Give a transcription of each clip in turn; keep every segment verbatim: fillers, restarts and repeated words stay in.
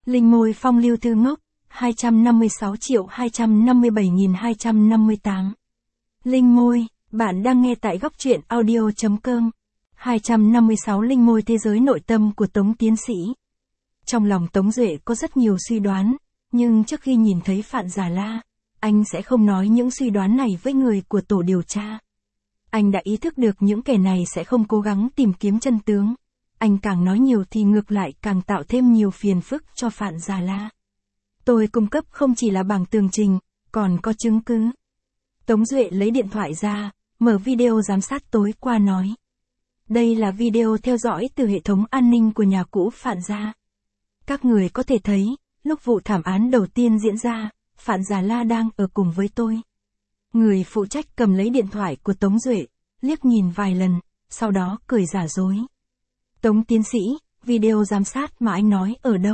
Linh môi phong lưu thư ngốc, hai trăm năm mươi sáu triệu hai trăm năm mươi bảy nghìn hai trăm năm mươi tám. Linh môi, bạn đang nghe tại góc truyện audio chấm com. hai trăm năm mươi sáu Linh môi thế giới nội tâm của Tống Tiến Sĩ. Trong lòng Tống Duệ có rất nhiều suy đoán, nhưng trước khi nhìn thấy Phạn Già La, anh sẽ không nói những suy đoán này với người của tổ điều tra. Anh đã ý thức được những kẻ này sẽ không cố gắng tìm kiếm chân tướng. Anh càng nói nhiều thì ngược lại càng tạo thêm nhiều phiền phức cho Phạn Già La. Tôi cung cấp không chỉ là bảng tường trình, còn có chứng cứ. Tống Duệ lấy điện thoại ra, mở video giám sát tối qua nói. Đây là video theo dõi từ hệ thống an ninh của nhà cũ Phạn Gia. Các người có thể thấy, lúc vụ thảm án đầu tiên diễn ra, Phạn Già La đang ở cùng với tôi. Người phụ trách cầm lấy điện thoại của Tống Duệ, liếc nhìn vài lần, sau đó cười giả dối. Tống Tiến Sĩ, video giám sát mà anh nói ở đâu?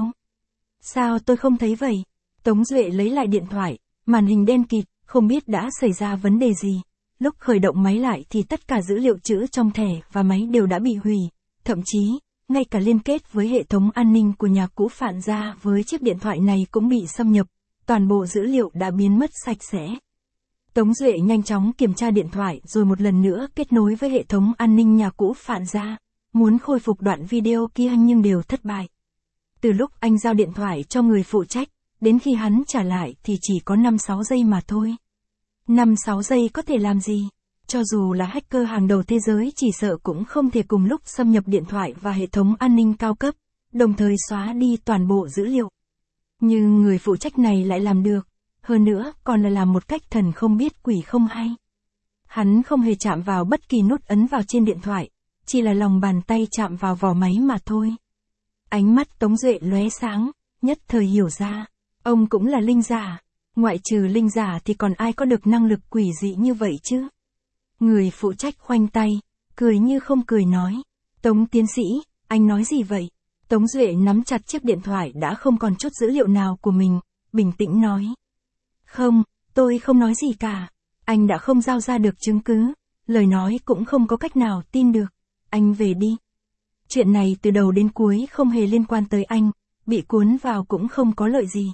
Sao tôi không thấy vậy? Tống Duệ lấy lại điện thoại, màn hình đen kịt, không biết đã xảy ra vấn đề gì. Lúc khởi động máy lại thì tất cả dữ liệu trữ trong thẻ và máy đều đã bị hủy, thậm chí, ngay cả liên kết với hệ thống an ninh của nhà cũ Phạn Gia với chiếc điện thoại này cũng bị xâm nhập, toàn bộ dữ liệu đã biến mất sạch sẽ. Tống Duệ nhanh chóng kiểm tra điện thoại rồi một lần nữa kết nối với hệ thống an ninh nhà cũ Phạn Gia, muốn khôi phục đoạn video kia nhưng đều thất bại. Từ lúc anh giao điện thoại cho người phụ trách, đến khi hắn trả lại thì chỉ có năm sáu giây mà thôi. năm sáu giây có thể làm gì? Cho dù là hacker hàng đầu thế giới chỉ sợ cũng không thể cùng lúc xâm nhập điện thoại và hệ thống an ninh cao cấp, đồng thời xóa đi toàn bộ dữ liệu. Nhưng người phụ trách này lại làm được, hơn nữa còn là làm một cách thần không biết quỷ không hay. Hắn không hề chạm vào bất kỳ nút ấn vào trên điện thoại, chỉ là lòng bàn tay chạm vào vỏ máy mà thôi. Ánh mắt Tống Duệ lóe sáng, nhất thời hiểu ra, ông cũng là linh giả, ngoại trừ linh giả thì còn ai có được năng lực quỷ dị như vậy chứ? Người phụ trách khoanh tay, cười như không cười nói, Tống Tiến Sĩ, anh nói gì vậy? Tống Duệ nắm chặt chiếc điện thoại đã không còn chút dữ liệu nào của mình, bình tĩnh nói. Không, tôi không nói gì cả, anh đã không giao ra được chứng cứ, lời nói cũng không có cách nào tin được, anh về đi. Chuyện này từ đầu đến cuối không hề liên quan tới anh, bị cuốn vào cũng không có lợi gì.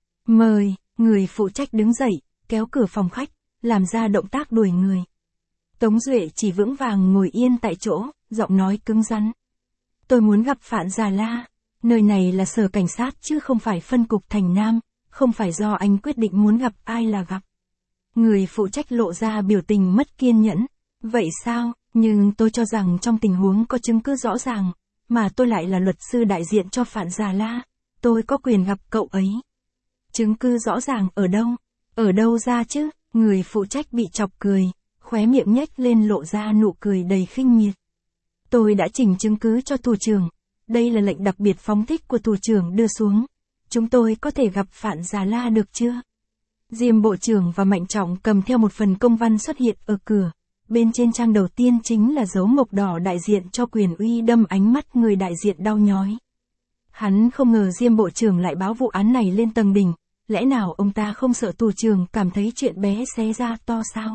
Mời, người phụ trách đứng dậy, kéo cửa phòng khách, làm ra động tác đuổi người. Tống Duệ chỉ vững vàng ngồi yên tại chỗ, giọng nói cứng rắn. Tôi muốn gặp Phạn Già La, nơi này là sở cảnh sát chứ không phải phân cục Thành Nam, không phải do anh quyết định muốn gặp ai là gặp. Người phụ trách lộ ra biểu tình mất kiên nhẫn. Vậy sao, nhưng tôi cho rằng trong tình huống có chứng cứ rõ ràng, mà tôi lại là luật sư đại diện cho Phạn Già La, tôi có quyền gặp cậu ấy. Chứng cứ rõ ràng ở đâu? Ở đâu ra chứ? Người phụ trách bị chọc cười, khóe miệng nhếch lên lộ ra nụ cười đầy khinh miệt. Tôi đã trình chứng cứ cho thủ trưởng, đây là lệnh đặc biệt phóng thích của thủ trưởng đưa xuống. Chúng tôi có thể gặp Phạn Già La được chưa? Diêm Bộ trưởng và Mạnh Trọng cầm theo một phần công văn xuất hiện ở cửa. Bên trên trang đầu tiên chính là dấu mộc đỏ đại diện cho quyền uy đâm ánh mắt người đại diện đau nhói. Hắn không ngờ Diêm Bộ trưởng lại báo vụ án này lên tầng đỉnh, lẽ nào ông ta không sợ thủ trưởng cảm thấy chuyện bé xé ra to sao?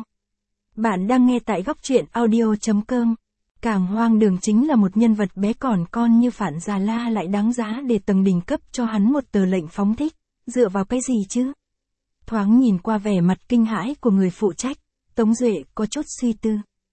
Bạn đang nghe tại góc truyện audio chấm com. Càng hoang đường chính là một nhân vật bé còn con như Phạn Già La lại đáng giá để tầng đỉnh cấp cho hắn một tờ lệnh phóng thích, dựa vào cái gì chứ? Thoáng nhìn qua vẻ mặt kinh hãi của người phụ trách, Tống Duệ có chút suy tư.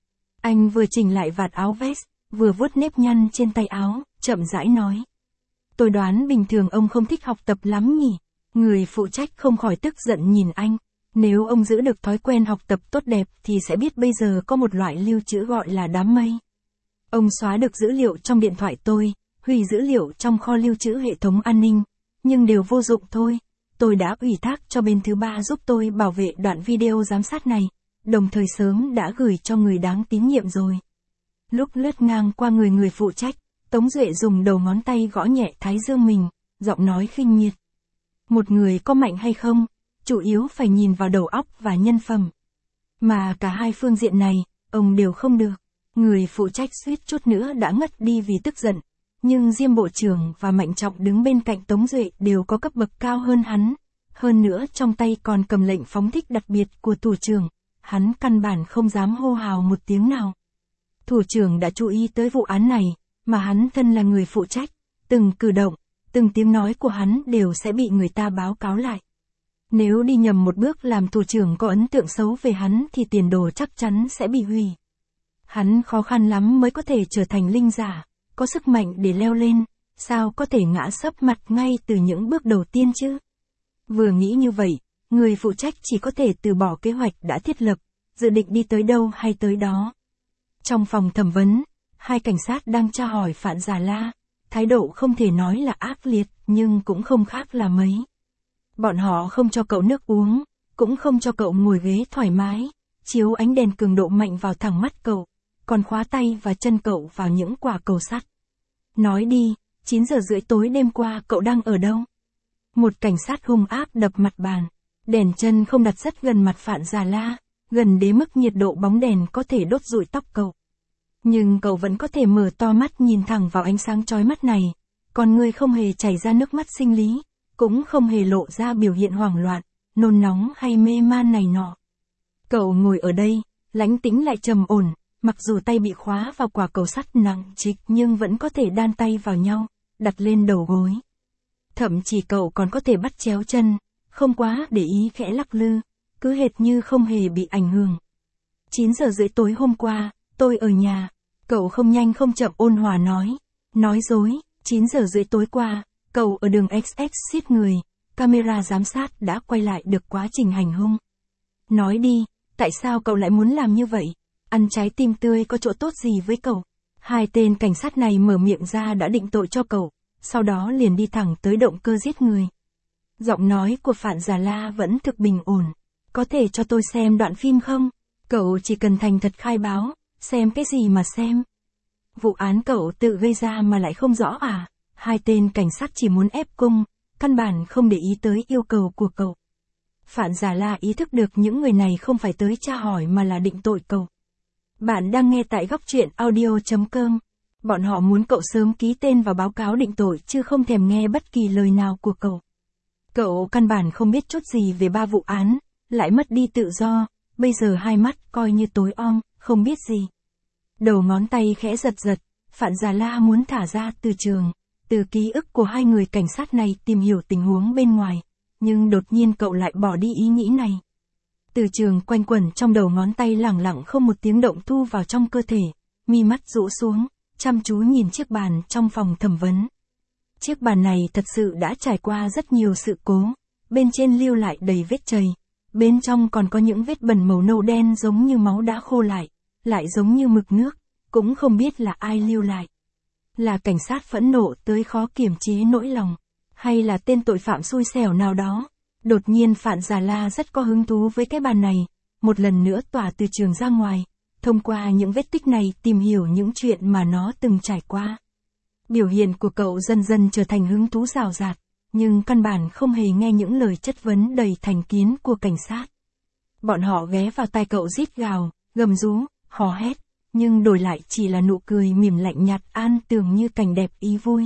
Anh vừa chỉnh lại vạt áo vest, vừa vuốt nếp nhăn trên tay áo, chậm rãi nói. Tôi đoán bình thường ông không thích học tập lắm nhỉ? Người phụ trách không khỏi tức giận nhìn anh. Nếu ông giữ được thói quen học tập tốt đẹp thì sẽ biết bây giờ có một loại lưu trữ gọi là đám mây. Ông xóa được dữ liệu trong điện thoại tôi, hủy dữ liệu trong kho lưu trữ hệ thống an ninh, nhưng đều vô dụng thôi. Tôi đã ủy thác cho bên thứ ba giúp tôi bảo vệ đoạn video giám sát này, đồng thời sớm đã gửi cho người đáng tín nhiệm rồi. Lúc lướt ngang qua người người phụ trách, Tống Duệ dùng đầu ngón tay gõ nhẹ thái dương mình, giọng nói khinh miệt. Một người có mạnh hay không, chủ yếu phải nhìn vào đầu óc và nhân phẩm. Mà cả hai phương diện này, ông đều không được. Người phụ trách suýt chút nữa đã ngất đi vì tức giận. Nhưng Diêm Bộ trưởng và Mạnh Trọng đứng bên cạnh Tống Duệ đều có cấp bậc cao hơn hắn. Hơn nữa trong tay còn cầm lệnh phóng thích đặc biệt của thủ trưởng. Hắn căn bản không dám hô hào một tiếng nào. Thủ trưởng đã chú ý tới vụ án này, mà hắn thân là người phụ trách. Từng cử động, từng tiếng nói của hắn đều sẽ bị người ta báo cáo lại. Nếu đi nhầm một bước làm thủ trưởng có ấn tượng xấu về hắn thì tiền đồ chắc chắn sẽ bị hủy. Hắn khó khăn lắm mới có thể trở thành linh giả, có sức mạnh để leo lên, sao có thể ngã sấp mặt ngay từ những bước đầu tiên chứ? Vừa nghĩ như vậy, người phụ trách chỉ có thể từ bỏ kế hoạch đã thiết lập, dự định đi tới đâu hay tới đó. Trong phòng thẩm vấn, hai cảnh sát đang tra hỏi Phạn Già La, thái độ không thể nói là ác liệt, nhưng cũng không khác là mấy. Bọn họ không cho cậu nước uống, cũng không cho cậu ngồi ghế thoải mái, chiếu ánh đèn cường độ mạnh vào thẳng mắt cậu, còn khóa tay và chân cậu vào những quả cầu sắt. Nói đi, chín giờ rưỡi tối đêm qua cậu đang ở đâu? Một cảnh sát hung ác đập mặt bàn, đèn chân không đặt rất gần mặt Phạn Già La, gần đến mức nhiệt độ bóng đèn có thể đốt rụi tóc cậu. Nhưng cậu vẫn có thể mở to mắt nhìn thẳng vào ánh sáng chói mắt này, còn người không hề chảy ra nước mắt sinh lý, cũng không hề lộ ra biểu hiện hoảng loạn, nôn nóng hay mê man này nọ. Cậu ngồi ở đây, lãnh tĩnh lại trầm ổn, mặc dù tay bị khóa vào quả cầu sắt nặng trịch nhưng vẫn có thể đan tay vào nhau, đặt lên đầu gối. Thậm chí cậu còn có thể bắt chéo chân, không quá để ý khẽ lắc lư, cứ hệt như không hề bị ảnh hưởng. chín giờ rưỡi tối hôm qua, tôi ở nhà. Cậu không nhanh không chậm ôn hòa nói. Nói dối, chín giờ rưỡi tối qua, cậu ở đường ích ích giết người, camera giám sát đã quay lại được quá trình hành hung. Nói đi, tại sao cậu lại muốn làm như vậy? Ăn trái tim tươi có chỗ tốt gì với cậu? Hai tên cảnh sát này mở miệng ra đã định tội cho cậu, sau đó liền đi thẳng tới động cơ giết người. Giọng nói của Phạn Già La vẫn thực bình ổn. Có thể cho tôi xem đoạn phim không? Cậu chỉ cần thành thật khai báo, xem cái gì mà xem. Vụ án cậu tự gây ra mà lại không rõ à? Hai tên cảnh sát chỉ muốn ép cung, căn bản không để ý tới yêu cầu của cậu. Phạn Già La ý thức được những người này không phải tới tra hỏi mà là định tội cậu. Bạn đang nghe tại góc truyện audio chấm com. Bọn họ muốn cậu sớm ký tên vào báo cáo định tội chứ không thèm nghe bất kỳ lời nào của cậu. Cậu căn bản không biết chút gì về ba vụ án, lại mất đi tự do, bây giờ hai mắt coi như tối om, không biết gì. Đầu ngón tay khẽ giật giật, Phạn Già La muốn thả ra từ trường, từ ký ức của hai người cảnh sát này tìm hiểu tình huống bên ngoài, nhưng đột nhiên cậu lại bỏ đi ý nghĩ này. Từ trường quanh quẩn trong đầu ngón tay lẳng lặng không một tiếng động thu vào trong cơ thể, mi mắt rũ xuống, chăm chú nhìn chiếc bàn trong phòng thẩm vấn. Chiếc bàn này thật sự đã trải qua rất nhiều sự cố, bên trên lưu lại đầy vết chày, bên trong còn có những vết bẩn màu nâu đen giống như máu đã khô lại, lại giống như mực nước, cũng không biết là ai lưu lại. Là cảnh sát phẫn nộ tới khó kiềm chế nỗi lòng, hay là tên tội phạm xui xẻo nào đó. Đột nhiên Phạn Già La rất có hứng thú với cái bàn này, một lần nữa tỏa từ trường ra ngoài, thông qua những vết tích này tìm hiểu những chuyện mà nó từng trải qua. Biểu hiện của cậu dần dần trở thành hứng thú rào rạt, nhưng căn bản không hề nghe những lời chất vấn đầy thành kiến của cảnh sát. Bọn họ ghé vào tai cậu rít gào, gầm rú, hò hét, nhưng đổi lại chỉ là nụ cười mỉm lạnh nhạt an tường như cảnh đẹp ý vui.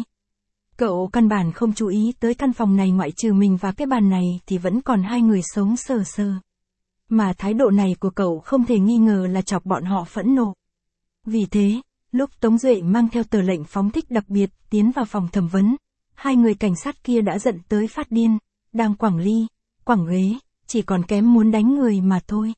Cậu căn bản không chú ý tới căn phòng này, ngoại trừ mình và cái bàn này thì vẫn còn hai người sống sờ sờ. Mà thái độ này của cậu không thể nghi ngờ là chọc bọn họ phẫn nộ. Vì thế, lúc Tống Duệ mang theo tờ lệnh phóng thích đặc biệt tiến vào phòng thẩm vấn, hai người cảnh sát kia đã giận tới phát điên, đang quẳng ly, quẳng ghế, chỉ còn kém muốn đánh người mà thôi.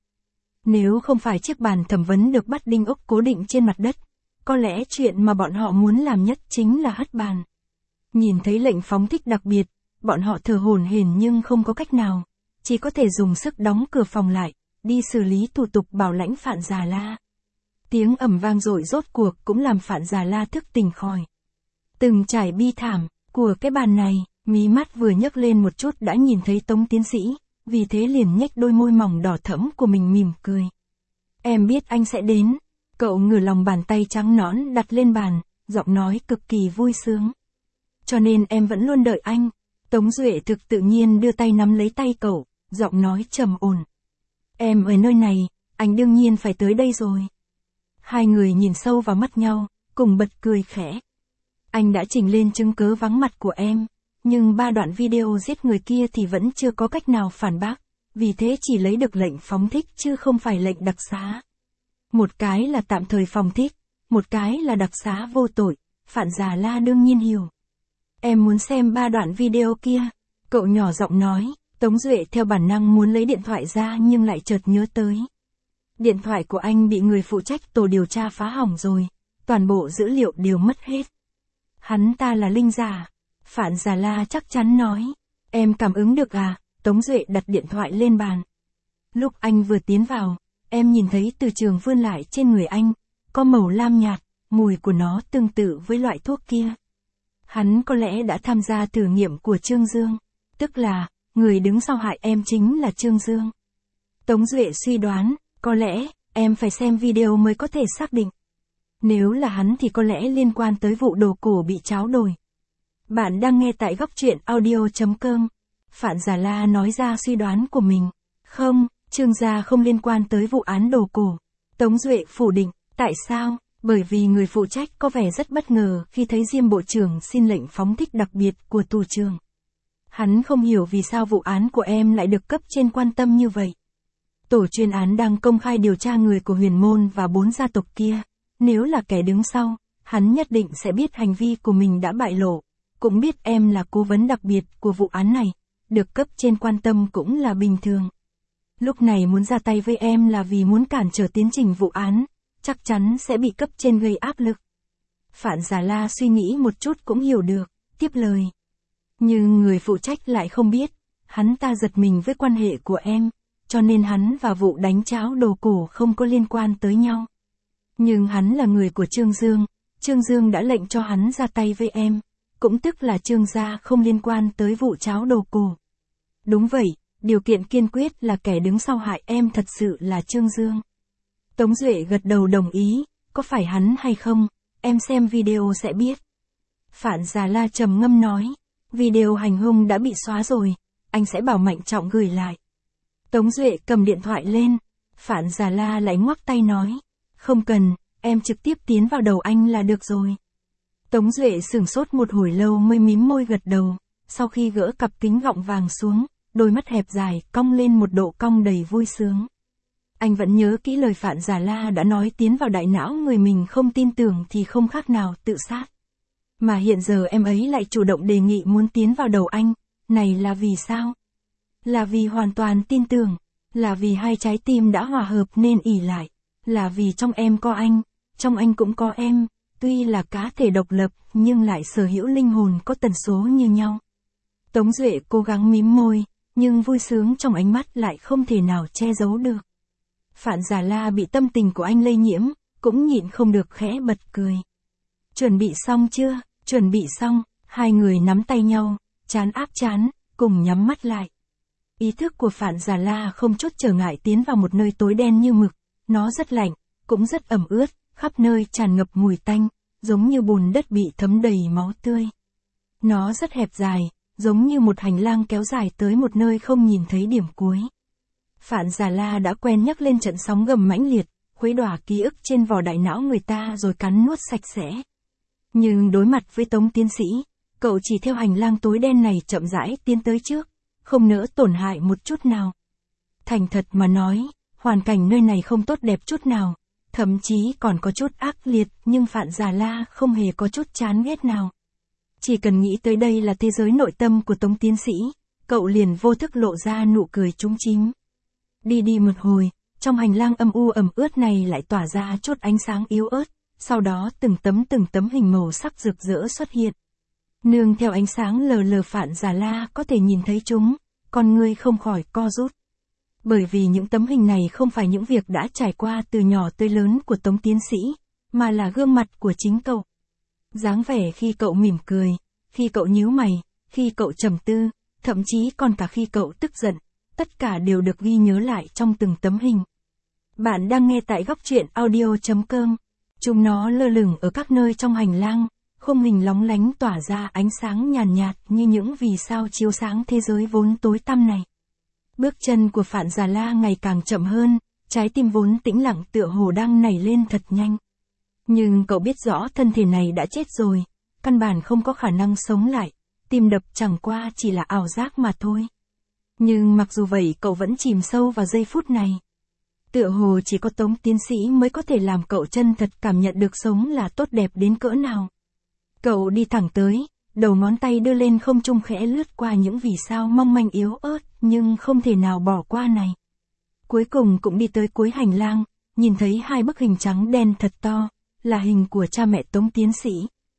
Nếu không phải chiếc bàn thẩm vấn được bắt đinh ốc cố định trên mặt đất, có lẽ chuyện mà bọn họ muốn làm nhất chính là hất bàn. Nhìn thấy lệnh phóng thích đặc biệt, bọn họ thở hổn hển nhưng không có cách nào, chỉ có thể dùng sức đóng cửa phòng lại, đi xử lý thủ tục bảo lãnh Phạn Già La. Tiếng ầm vang dội rốt cuộc cũng làm Phạn Già La thức tỉnh khỏi từng trải bi thảm của cái bàn này, mí mắt vừa nhấc lên một chút đã nhìn thấy Tống tiến sĩ, vì thế liền nhếch đôi môi mỏng đỏ thẫm của mình mỉm cười. Em biết anh sẽ đến. Cậu ngửa lòng bàn tay trắng nõn đặt lên bàn, giọng nói cực kỳ vui sướng. Cho nên em vẫn luôn đợi anh. Tống Duệ thực tự nhiên đưa tay nắm lấy tay cậu, giọng nói trầm ổn. Em ở nơi này, anh đương nhiên phải tới đây rồi. Hai người nhìn sâu vào mắt nhau, cùng bật cười khẽ. Anh đã trình lên chứng cớ vắng mặt của em, nhưng ba đoạn video giết người kia thì vẫn chưa có cách nào phản bác, vì thế chỉ lấy được lệnh phóng thích chứ không phải lệnh đặc xá. Một cái là tạm thời phóng thích, một cái là đặc xá vô tội, Phạn Già La đương nhiên hiểu. Em muốn xem ba đoạn video kia. Cậu nhỏ giọng nói. Tống Duệ theo bản năng muốn lấy điện thoại ra nhưng lại chợt nhớ tới. Điện thoại của anh bị người phụ trách tổ điều tra phá hỏng rồi. Toàn bộ dữ liệu đều mất hết. Hắn ta là linh giả. Phạn Già La chắc chắn nói. Em cảm ứng được à? Tống Duệ đặt điện thoại lên bàn. Lúc anh vừa tiến vào, em nhìn thấy từ trường vươn lại trên người anh. Có màu lam nhạt, mùi của nó tương tự với loại thuốc kia. Hắn có lẽ đã tham gia thử nghiệm của Trương Dương. Tức là, người đứng sau hại em chính là Trương Dương. Tống Duệ suy đoán, có lẽ, em phải xem video mới có thể xác định. Nếu là hắn thì có lẽ liên quan tới vụ đồ cổ bị tráo đổi. Bạn đang nghe tại góc truyện audio.com. Phạn Già La nói ra suy đoán của mình. Không, Trương gia không liên quan tới vụ án đồ cổ. Tống Duệ phủ định, tại sao? Bởi vì người phụ trách có vẻ rất bất ngờ khi thấy Diêm Bộ trưởng xin lệnh phóng thích đặc biệt của tù trưởng. Hắn không hiểu vì sao vụ án của em lại được cấp trên quan tâm như vậy. Tổ chuyên án đang công khai điều tra người của Huyền Môn và bốn gia tộc kia. Nếu là kẻ đứng sau, hắn nhất định sẽ biết hành vi của mình đã bại lộ. Cũng biết em là cố vấn đặc biệt của vụ án này. Được cấp trên quan tâm cũng là bình thường. Lúc này muốn ra tay với em là vì muốn cản trở tiến trình vụ án. Chắc chắn sẽ bị cấp trên gây áp lực. Phạn Già La suy nghĩ một chút cũng hiểu được, tiếp lời. Nhưng người phụ trách lại không biết, hắn ta giật mình với quan hệ của em, cho nên hắn và vụ đánh tráo đồ cổ không có liên quan tới nhau. Nhưng hắn là người của Trương Dương, Trương Dương đã lệnh cho hắn ra tay với em, cũng tức là Trương gia không liên quan tới vụ tráo đồ cổ. Đúng vậy, điều kiện kiên quyết là kẻ đứng sau hại em thật sự là Trương Dương. Tống Duệ gật đầu đồng ý, có phải hắn hay không, em xem video sẽ biết. Phạn Già La trầm ngâm nói, video hành hung đã bị xóa rồi, anh sẽ bảo Mạnh Trọng gửi lại. Tống Duệ cầm điện thoại lên, Phạn Già La lại ngoắc tay nói, không cần, em trực tiếp tiến vào đầu anh là được rồi. Tống Duệ sửng sốt một hồi lâu mới mím môi gật đầu, sau khi gỡ cặp kính gọng vàng xuống, đôi mắt hẹp dài cong lên một độ cong đầy vui sướng. Anh vẫn nhớ kỹ lời Phạn Già La đã nói tiến vào đại não người mình không tin tưởng thì không khác nào tự sát. Mà hiện giờ em ấy lại chủ động đề nghị muốn tiến vào đầu anh, này là vì sao? Là vì hoàn toàn tin tưởng, là vì hai trái tim đã hòa hợp nên ỉ lại, là vì trong em có anh, trong anh cũng có em, tuy là cá thể độc lập nhưng lại sở hữu linh hồn có tần số như nhau. Tống Duệ cố gắng mím môi, nhưng vui sướng trong ánh mắt lại không thể nào che giấu được. Phạn Già La bị tâm tình của anh lây nhiễm, cũng nhịn không được khẽ bật cười. Chuẩn bị xong chưa? Chuẩn bị xong, hai người nắm tay nhau, trán áp trán, cùng nhắm mắt lại. Ý thức của Phạn Già La không chút trở ngại tiến vào một nơi tối đen như mực, nó rất lạnh, cũng rất ẩm ướt, khắp nơi tràn ngập mùi tanh, giống như bùn đất bị thấm đầy máu tươi. Nó rất hẹp dài, giống như một hành lang kéo dài tới một nơi không nhìn thấy điểm cuối. Phạn Già La đã quen nhắc lên trận sóng gầm mãnh liệt, khuấy đỏa ký ức trên vỏ đại não người ta rồi cắn nuốt sạch sẽ. Nhưng đối mặt với Tống tiến sĩ, cậu chỉ theo hành lang tối đen này chậm rãi tiến tới trước, không nỡ tổn hại một chút nào. Thành thật mà nói, hoàn cảnh nơi này không tốt đẹp chút nào, thậm chí còn có chút ác liệt, nhưng Phạn Già La không hề có chút chán ghét nào. Chỉ cần nghĩ tới đây là thế giới nội tâm của Tống tiến sĩ, cậu liền vô thức lộ ra nụ cười trúng chím. Đi đi một hồi, trong hành lang âm u ẩm ướt này lại tỏa ra chút ánh sáng yếu ớt, sau đó từng tấm từng tấm hình màu sắc rực rỡ xuất hiện. Nương theo ánh sáng lờ lờ Phạn Già La có thể nhìn thấy chúng, con ngươi không khỏi co rút. Bởi vì những tấm hình này không phải những việc đã trải qua từ nhỏ tới lớn của Tống tiến sĩ, mà là gương mặt của chính cậu. Dáng vẻ khi cậu mỉm cười, khi cậu nhíu mày, khi cậu trầm tư, thậm chí còn cả khi cậu tức giận, tất cả đều được ghi nhớ lại trong từng tấm hình. Bạn đang nghe tại góc truyện audio.com. Chúng nó lơ lửng ở các nơi trong hành lang, khung hình lóng lánh tỏa ra ánh sáng nhàn nhạt, nhạt như những vì sao chiếu sáng thế giới vốn tối tăm này. Bước chân của Phạn Già La ngày càng chậm hơn, trái tim vốn tĩnh lặng tựa hồ đang nảy lên thật nhanh. Nhưng cậu biết rõ thân thể này đã chết rồi, căn bản không có khả năng sống lại, tim đập chẳng qua chỉ là ảo giác mà thôi. Nhưng mặc dù vậy cậu vẫn chìm sâu vào giây phút này. Tựa hồ chỉ có Tống tiến sĩ mới có thể làm cậu chân thật cảm nhận được sống là tốt đẹp đến cỡ nào. Cậu đi thẳng tới, đầu ngón tay đưa lên không trung khẽ lướt qua những vì sao mong manh yếu ớt, nhưng không thể nào bỏ qua này. Cuối cùng cũng đi tới cuối hành lang, nhìn thấy hai bức hình trắng đen thật to, là hình của cha mẹ Tống tiến sĩ.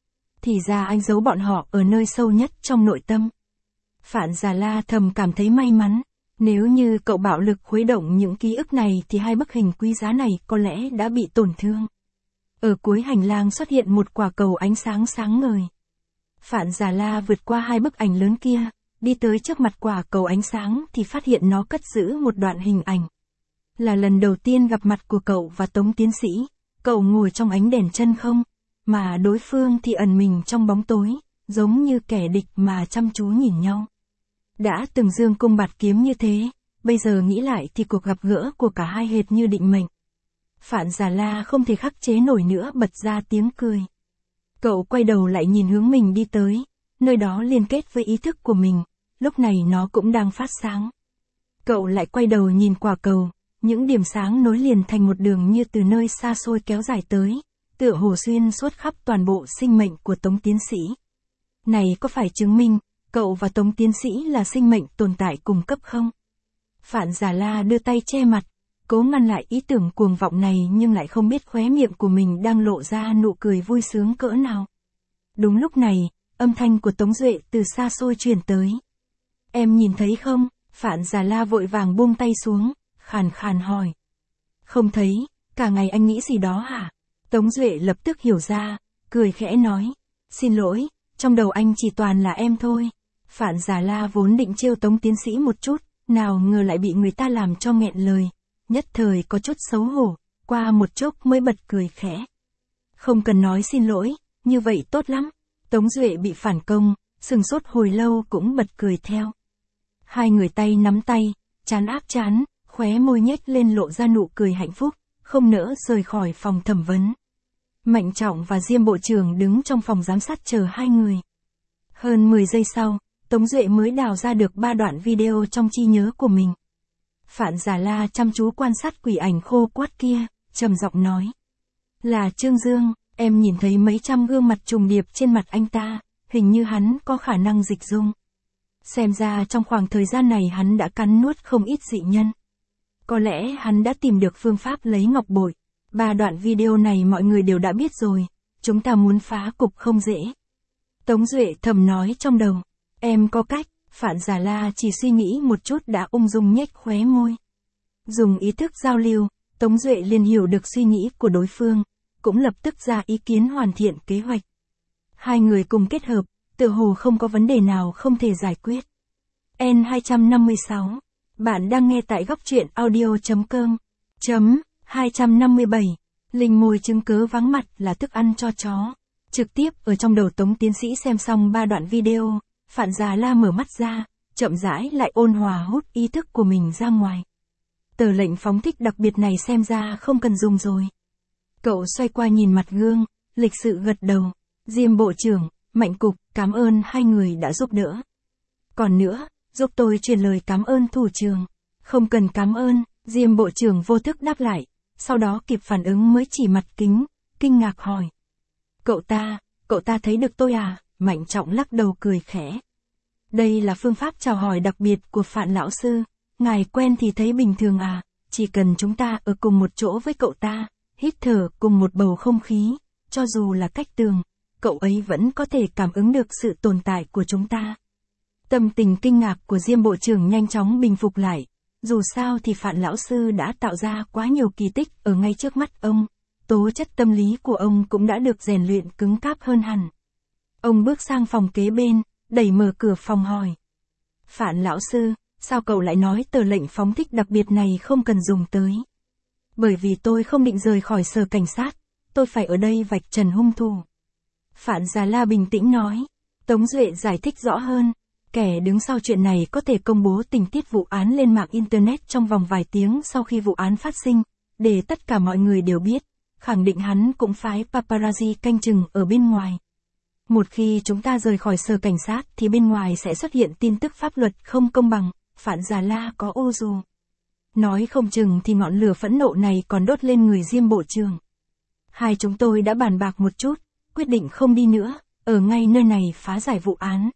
Thì ra anh giấu bọn họ ở nơi sâu nhất trong nội tâm. Phạn Già La thầm cảm thấy may mắn, nếu như cậu bạo lực khuấy động những ký ức này thì hai bức hình quý giá này có lẽ đã bị tổn thương. Ở cuối hành lang xuất hiện một quả cầu ánh sáng sáng ngời. Phạn Già La vượt qua hai bức ảnh lớn kia, đi tới trước mặt quả cầu ánh sáng thì phát hiện nó cất giữ một đoạn hình ảnh. Là lần đầu tiên gặp mặt của cậu và Tống tiến sĩ, cậu ngồi trong ánh đèn chân không, mà đối phương thì ẩn mình trong bóng tối, giống như kẻ địch mà chăm chú nhìn nhau. Đã từng dương cung bạt kiếm như thế, bây giờ nghĩ lại thì cuộc gặp gỡ của cả hai hệt như định mệnh. Phạn Già La không thể khắc chế nổi nữa bật ra tiếng cười. Cậu quay đầu lại nhìn hướng mình đi tới, nơi đó liên kết với ý thức của mình, lúc này nó cũng đang phát sáng. Cậu lại quay đầu nhìn quả cầu, những điểm sáng nối liền thành một đường như từ nơi xa xôi kéo dài tới, tựa hồ xuyên suốt khắp toàn bộ sinh mệnh của Tống tiến sĩ. Này có phải chứng minh, cậu và Tống tiến sĩ là sinh mệnh tồn tại cùng cấp không? Phạn Già La đưa tay che mặt, cố ngăn lại ý tưởng cuồng vọng này nhưng lại không biết khóe miệng của mình đang lộ ra nụ cười vui sướng cỡ nào. Đúng lúc này, âm thanh của Tống Duệ từ xa xôi truyền tới. Em nhìn thấy không? Phạn Già La vội vàng buông tay xuống, khàn khàn hỏi. Không thấy, cả ngày anh nghĩ gì đó hả? Tống Duệ lập tức hiểu ra, cười khẽ nói. Xin lỗi, trong đầu anh chỉ toàn là em thôi. Phạn Già La vốn định trêu Tống tiến sĩ một chút, nào ngờ lại bị người ta làm cho nghẹn lời. Nhất thời có chút xấu hổ, qua một chốc mới bật cười khẽ. Không cần nói xin lỗi, như vậy tốt lắm. Tống Duệ bị phản công, sừng sốt hồi lâu cũng bật cười theo. Hai người tay nắm tay, trán áp trán, khóe môi nhếch lên lộ ra nụ cười hạnh phúc, không nỡ rời khỏi phòng thẩm vấn. Mạnh Trọng và Diêm Bộ trưởng đứng trong phòng giám sát chờ hai người. Hơn mười giây sau, Tống Duệ mới đào ra được ba đoạn video trong trí nhớ của mình. Phạn Già La chăm chú quan sát quỷ ảnh khô quắt kia, trầm giọng nói. Là Trương Dương, em nhìn thấy mấy trăm gương mặt trùng điệp trên mặt anh ta, hình như hắn có khả năng dịch dung. Xem ra trong khoảng thời gian này hắn đã cắn nuốt không ít dị nhân. Có lẽ hắn đã tìm được phương pháp lấy ngọc bội. Ba đoạn video này mọi người đều đã biết rồi, chúng ta muốn phá cục không dễ. Tống Duệ thầm nói trong đầu. Em có cách. Phạn Già La chỉ suy nghĩ một chút đã ung dung nhếch khóe môi. Dùng ý thức giao lưu, Tống Duệ liền hiểu được suy nghĩ của đối phương, cũng lập tức ra ý kiến hoàn thiện kế hoạch. Hai người cùng kết hợp, tựa hồ không có vấn đề nào không thể giải quyết. N hai trăm năm mươi sáu. Bạn đang nghe tại góc truyện audio chấm com. Chấm, hai trăm năm mươi bảy. Linh môi chứng cớ vắng mặt là thức ăn cho chó. Trực tiếp ở trong đầu Tống tiến sĩ xem xong ba đoạn video. Phạn Già La mở mắt ra, chậm rãi lại ôn hòa hút ý thức của mình ra ngoài. Tờ lệnh phóng thích đặc biệt này xem ra không cần dùng rồi. Cậu xoay qua nhìn mặt gương, lịch sự gật đầu. Diêm Bộ trưởng, Mạnh Cục, cảm ơn hai người đã giúp đỡ. Còn nữa, giúp tôi truyền lời cảm ơn thủ trưởng. Không cần cảm ơn, Diêm Bộ trưởng vô thức đáp lại, sau đó kịp phản ứng mới chỉ mặt kính, kinh ngạc hỏi. Cậu ta, cậu ta thấy được tôi à? Mạnh Trọng lắc đầu cười khẽ. Đây là phương pháp chào hỏi đặc biệt của Phạn lão sư, ngài quen thì thấy bình thường à, chỉ cần chúng ta ở cùng một chỗ với cậu ta, hít thở cùng một bầu không khí, cho dù là cách tường, cậu ấy vẫn có thể cảm ứng được sự tồn tại của chúng ta. Tâm tình kinh ngạc của Diêm Bộ trưởng nhanh chóng bình phục lại, dù sao thì Phạn lão sư đã tạo ra quá nhiều kỳ tích ở ngay trước mắt ông, tố chất tâm lý của ông cũng đã được rèn luyện cứng cáp hơn hẳn. Ông bước sang phòng kế bên, đẩy mở cửa phòng hỏi. Phạn lão sư, sao cậu lại nói tờ lệnh phóng thích đặc biệt này không cần dùng tới? Bởi vì tôi không định rời khỏi sở cảnh sát, tôi phải ở đây vạch trần hung thủ. Phạn Già La bình tĩnh nói. Tống Duệ giải thích rõ hơn. Kẻ đứng sau chuyện này có thể công bố tình tiết vụ án lên mạng Internet trong vòng vài tiếng sau khi vụ án phát sinh, để tất cả mọi người đều biết, khẳng định hắn cũng phái paparazzi canh chừng ở bên ngoài. Một khi chúng ta rời khỏi sở cảnh sát thì bên ngoài sẽ xuất hiện tin tức pháp luật không công bằng, Phạn Già La có ô dù. Nói không chừng thì ngọn lửa phẫn nộ này còn đốt lên người Diêm Bộ trưởng. Hai chúng tôi đã bàn bạc một chút, quyết định không đi nữa, ở ngay nơi này phá giải vụ án.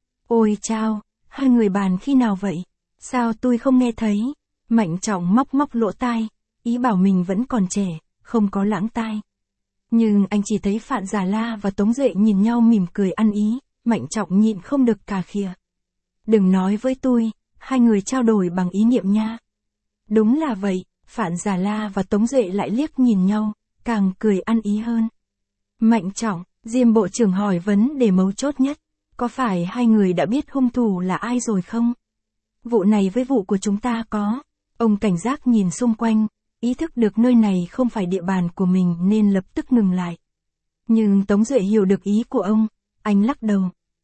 Ôi chao, hai người bàn khi nào vậy? Sao tôi không nghe thấy? Mạnh Trọng móc móc lỗ tai, ý bảo mình vẫn còn trẻ, không có lãng tai. Nhưng anh chỉ thấy Phạn Già La và Tống Duệ nhìn nhau mỉm cười ăn ý, Mạnh Trọng nhịn không được cà khịa. Đừng nói với tôi, hai người trao đổi bằng ý niệm nha. Đúng là vậy, Phạn Già La và Tống Duệ lại liếc nhìn nhau, càng cười ăn ý hơn. Mạnh Trọng, Diêm Bộ trưởng hỏi vấn đề mấu chốt nhất, có phải hai người đã biết hung thủ là ai rồi không? Vụ này với vụ của chúng ta có. Ông cảnh giác nhìn xung quanh, ý thức được nơi này không phải địa bàn của mình nên lập tức ngừng lại. Nhưng Tống Duệ hiểu được ý của ông, anh lắc đầu.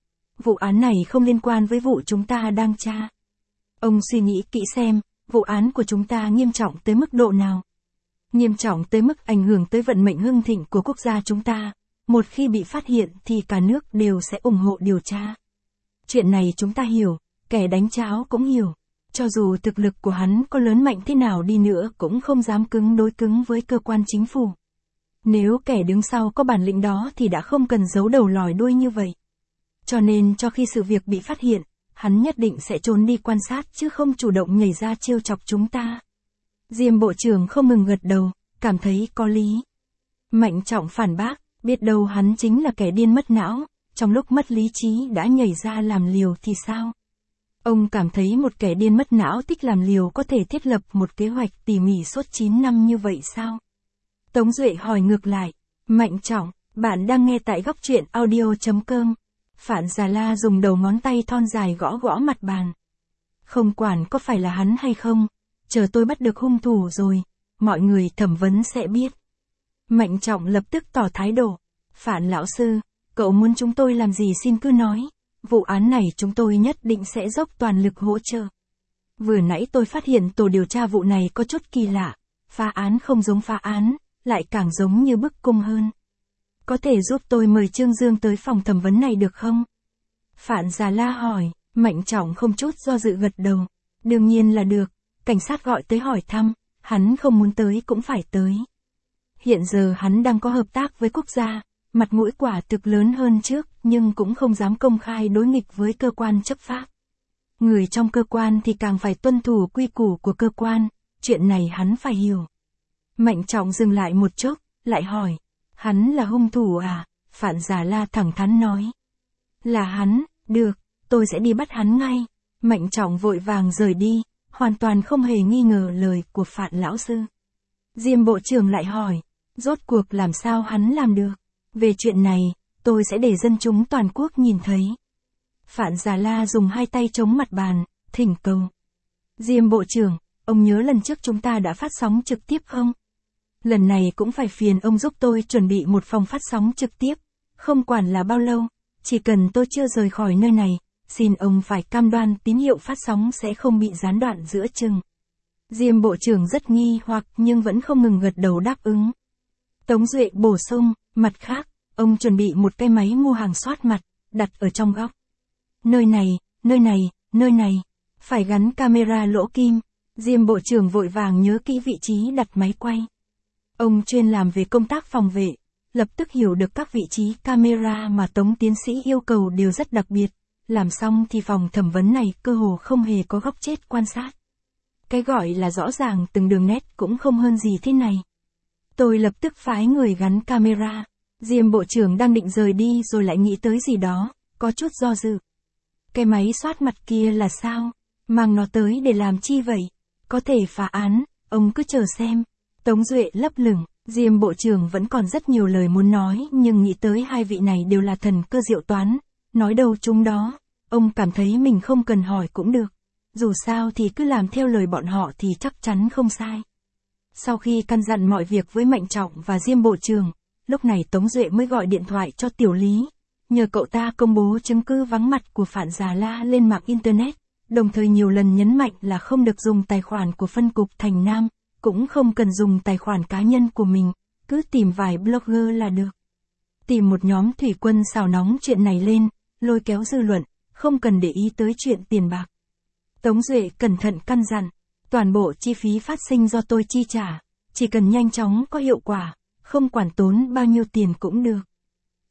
Vụ án này không liên quan với vụ chúng ta đang tra. Ông suy nghĩ kỹ xem, vụ án của chúng ta nghiêm trọng tới mức độ nào. Nghiêm trọng tới mức ảnh hưởng tới vận mệnh hưng thịnh của quốc gia chúng ta. Một khi bị phát hiện thì cả nước đều sẽ ủng hộ điều tra. Chuyện này chúng ta hiểu, kẻ đánh cháo cũng hiểu. Cho dù thực lực của hắn có lớn mạnh thế nào đi nữa cũng không dám cứng đối cứng với cơ quan chính phủ. Nếu kẻ đứng sau có bản lĩnh đó thì đã không cần giấu đầu lòi đuôi như vậy. Cho nên cho khi sự việc bị phát hiện, hắn nhất định sẽ trốn đi quan sát chứ không chủ động nhảy ra trêu chọc chúng ta. Diêm Bộ trưởng không ngừng gật đầu, cảm thấy có lý. Mạnh Trọng phản bác, biết đâu hắn chính là kẻ điên mất não, trong lúc mất lý trí đã nhảy ra làm liều thì sao? Ông cảm thấy một kẻ điên mất não thích làm liều có thể thiết lập một kế hoạch tỉ mỉ suốt chín năm như vậy sao? Tống Duệ hỏi ngược lại, Mạnh Trọng, bạn đang nghe tại góc truyện audio chấm com. Phạn Già La dùng đầu ngón tay thon dài gõ gõ mặt bàn. Không quản có phải là hắn hay không, chờ tôi bắt được hung thủ rồi, mọi người thẩm vấn sẽ biết. Mạnh Trọng lập tức tỏ thái độ. Phạn lão sư, cậu muốn chúng tôi làm gì xin cứ nói. Vụ án này chúng tôi nhất định sẽ dốc toàn lực hỗ trợ. Vừa nãy tôi phát hiện tổ điều tra vụ này có chút kỳ lạ. Phá án không giống phá án, lại càng giống như bức cung hơn. Có thể giúp tôi mời Trương Dương tới phòng thẩm vấn này được không? Phạn Già La hỏi, Mạnh Trọng không chút do dự gật đầu. Đương nhiên là được, cảnh sát gọi tới hỏi thăm, hắn không muốn tới cũng phải tới. Hiện giờ hắn đang có hợp tác với quốc gia, mặt mũi quả thực lớn hơn trước, nhưng cũng không dám công khai đối nghịch với cơ quan chấp pháp. Người trong cơ quan thì càng phải tuân thủ quy củ của cơ quan, chuyện này hắn phải hiểu. Mạnh Trọng dừng lại một chút, lại hỏi, hắn là hung thủ à? Phạn Già La thẳng thắn nói. Là hắn, được, tôi sẽ đi bắt hắn ngay. Mạnh Trọng vội vàng rời đi, hoàn toàn không hề nghi ngờ lời của Phạn lão sư. Diêm Bộ trưởng lại hỏi, rốt cuộc làm sao hắn làm được? Về chuyện này, tôi sẽ để dân chúng toàn quốc nhìn thấy. Phạn Già La dùng hai tay chống mặt bàn, thỉnh cầu. Diêm Bộ trưởng, ông nhớ lần trước chúng ta đã phát sóng trực tiếp không? Lần này cũng phải phiền ông giúp tôi chuẩn bị một phòng phát sóng trực tiếp, không quản là bao lâu, chỉ cần tôi chưa rời khỏi nơi này, xin ông phải cam đoan tín hiệu phát sóng sẽ không bị gián đoạn giữa chừng. Diêm Bộ trưởng rất nghi hoặc nhưng vẫn không ngừng gật đầu đáp ứng. Tống Duệ bổ sung, mặt khác, ông chuẩn bị một cái máy mua hàng soát mặt, đặt ở trong góc. Nơi này, nơi này, nơi này, phải gắn camera lỗ kim. Diêm Bộ trưởng vội vàng nhớ kỹ vị trí đặt máy quay. Ông chuyên làm về công tác phòng vệ, lập tức hiểu được các vị trí camera mà Tống tiến sĩ yêu cầu đều rất đặc biệt. Làm xong thì phòng thẩm vấn này cơ hồ không hề có góc chết quan sát. Cái gọi là rõ ràng từng đường nét cũng không hơn gì thế này. Tôi lập tức phái người gắn camera. Diêm Bộ trưởng đang định rời đi rồi lại nghĩ tới gì đó, có chút do dự. Cái máy soát mặt kia là sao? Mang nó tới để làm chi vậy? Có thể phá án, ông cứ chờ xem. Tống Duệ lấp lửng, Diêm Bộ trưởng vẫn còn rất nhiều lời muốn nói nhưng nghĩ tới hai vị này đều là thần cơ diệu toán. Nói đâu chúng đó, ông cảm thấy mình không cần hỏi cũng được. Dù sao thì cứ làm theo lời bọn họ thì chắc chắn không sai. Sau khi căn dặn mọi việc với Mạnh Trọng và Diêm Bộ trưởng, lúc này Tống Duệ mới gọi điện thoại cho Tiểu Lý, nhờ cậu ta công bố chứng cứ vắng mặt của Phạn Già La lên mạng Internet, đồng thời nhiều lần nhấn mạnh là không được dùng tài khoản của phân cục Thành Nam, cũng không cần dùng tài khoản cá nhân của mình, cứ tìm vài blogger là được. Tìm một nhóm thủy quân xào nóng chuyện này lên, lôi kéo dư luận, không cần để ý tới chuyện tiền bạc. Tống Duệ cẩn thận căn dặn, toàn bộ chi phí phát sinh do tôi chi trả, chỉ cần nhanh chóng có hiệu quả, không quản tốn bao nhiêu tiền cũng được.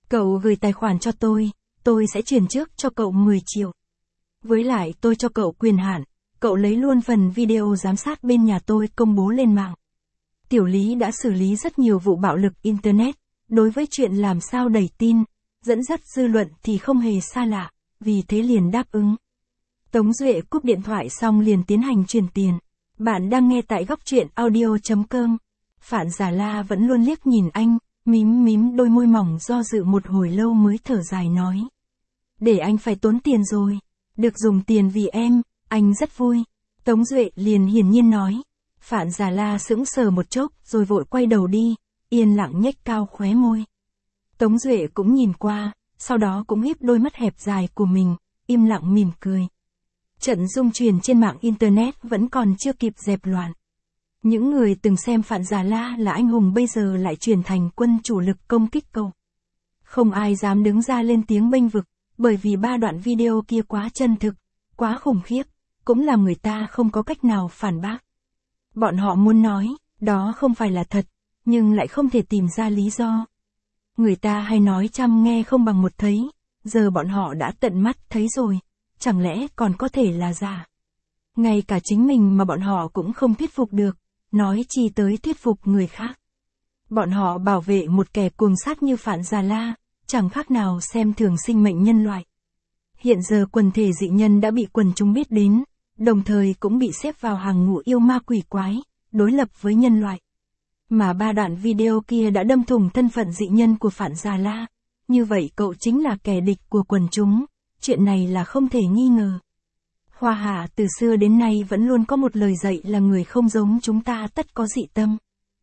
Cậu gửi tài khoản cho tôi, tôi sẽ chuyển trước cho cậu mười triệu. Với lại tôi cho cậu quyền hạn, cậu lấy luôn phần video giám sát bên nhà tôi công bố lên mạng. Tiểu Lý đã xử lý rất nhiều vụ bạo lực Internet, đối với chuyện làm sao đẩy tin, dẫn dắt dư luận thì không hề xa lạ, vì thế liền đáp ứng. Tống Duệ cúp điện thoại xong liền tiến hành chuyển tiền. Bạn đang nghe tại góc truyện audio.com. Phạn Già La vẫn luôn liếc nhìn anh, mím mím đôi môi mỏng do dự một hồi lâu mới thở dài nói. Để anh phải tốn tiền rồi. Được dùng tiền vì em, anh rất vui. Tống Duệ liền hiển nhiên nói. Phạn Già La sững sờ một chốc rồi vội quay đầu đi, yên lặng nhếch cao khóe môi. Tống Duệ cũng nhìn qua, sau đó cũng híp đôi mắt hẹp dài của mình, im lặng mỉm cười. Trận dung truyền trên mạng Internet vẫn còn chưa kịp dẹp loạn. Những người từng xem Phạn Già La là anh hùng bây giờ lại chuyển thành quân chủ lực công kích cậu. Không ai dám đứng ra lên tiếng bênh vực, bởi vì ba đoạn video kia quá chân thực, quá khủng khiếp, cũng làm người ta không có cách nào phản bác. Bọn họ muốn nói, đó không phải là thật, nhưng lại không thể tìm ra lý do. Người ta hay nói trăm nghe không bằng một thấy, giờ bọn họ đã tận mắt thấy rồi, chẳng lẽ còn có thể là giả. Ngay cả chính mình mà bọn họ cũng không thuyết phục được, nói chi tới thuyết phục người khác. Bọn họ bảo vệ một kẻ cuồng sát như Phạn Già La, chẳng khác nào xem thường sinh mệnh nhân loại. Hiện giờ quần thể dị nhân đã bị quần chúng biết đến, đồng thời cũng bị xếp vào hàng ngũ yêu ma quỷ quái, đối lập với nhân loại. Mà ba đoạn video kia đã đâm thủng thân phận dị nhân của Phạn Già La, như vậy cậu chính là kẻ địch của quần chúng, chuyện này là không thể nghi ngờ. Hoa Hạ từ xưa đến nay vẫn luôn có một lời dạy là người không giống chúng ta tất có dị tâm.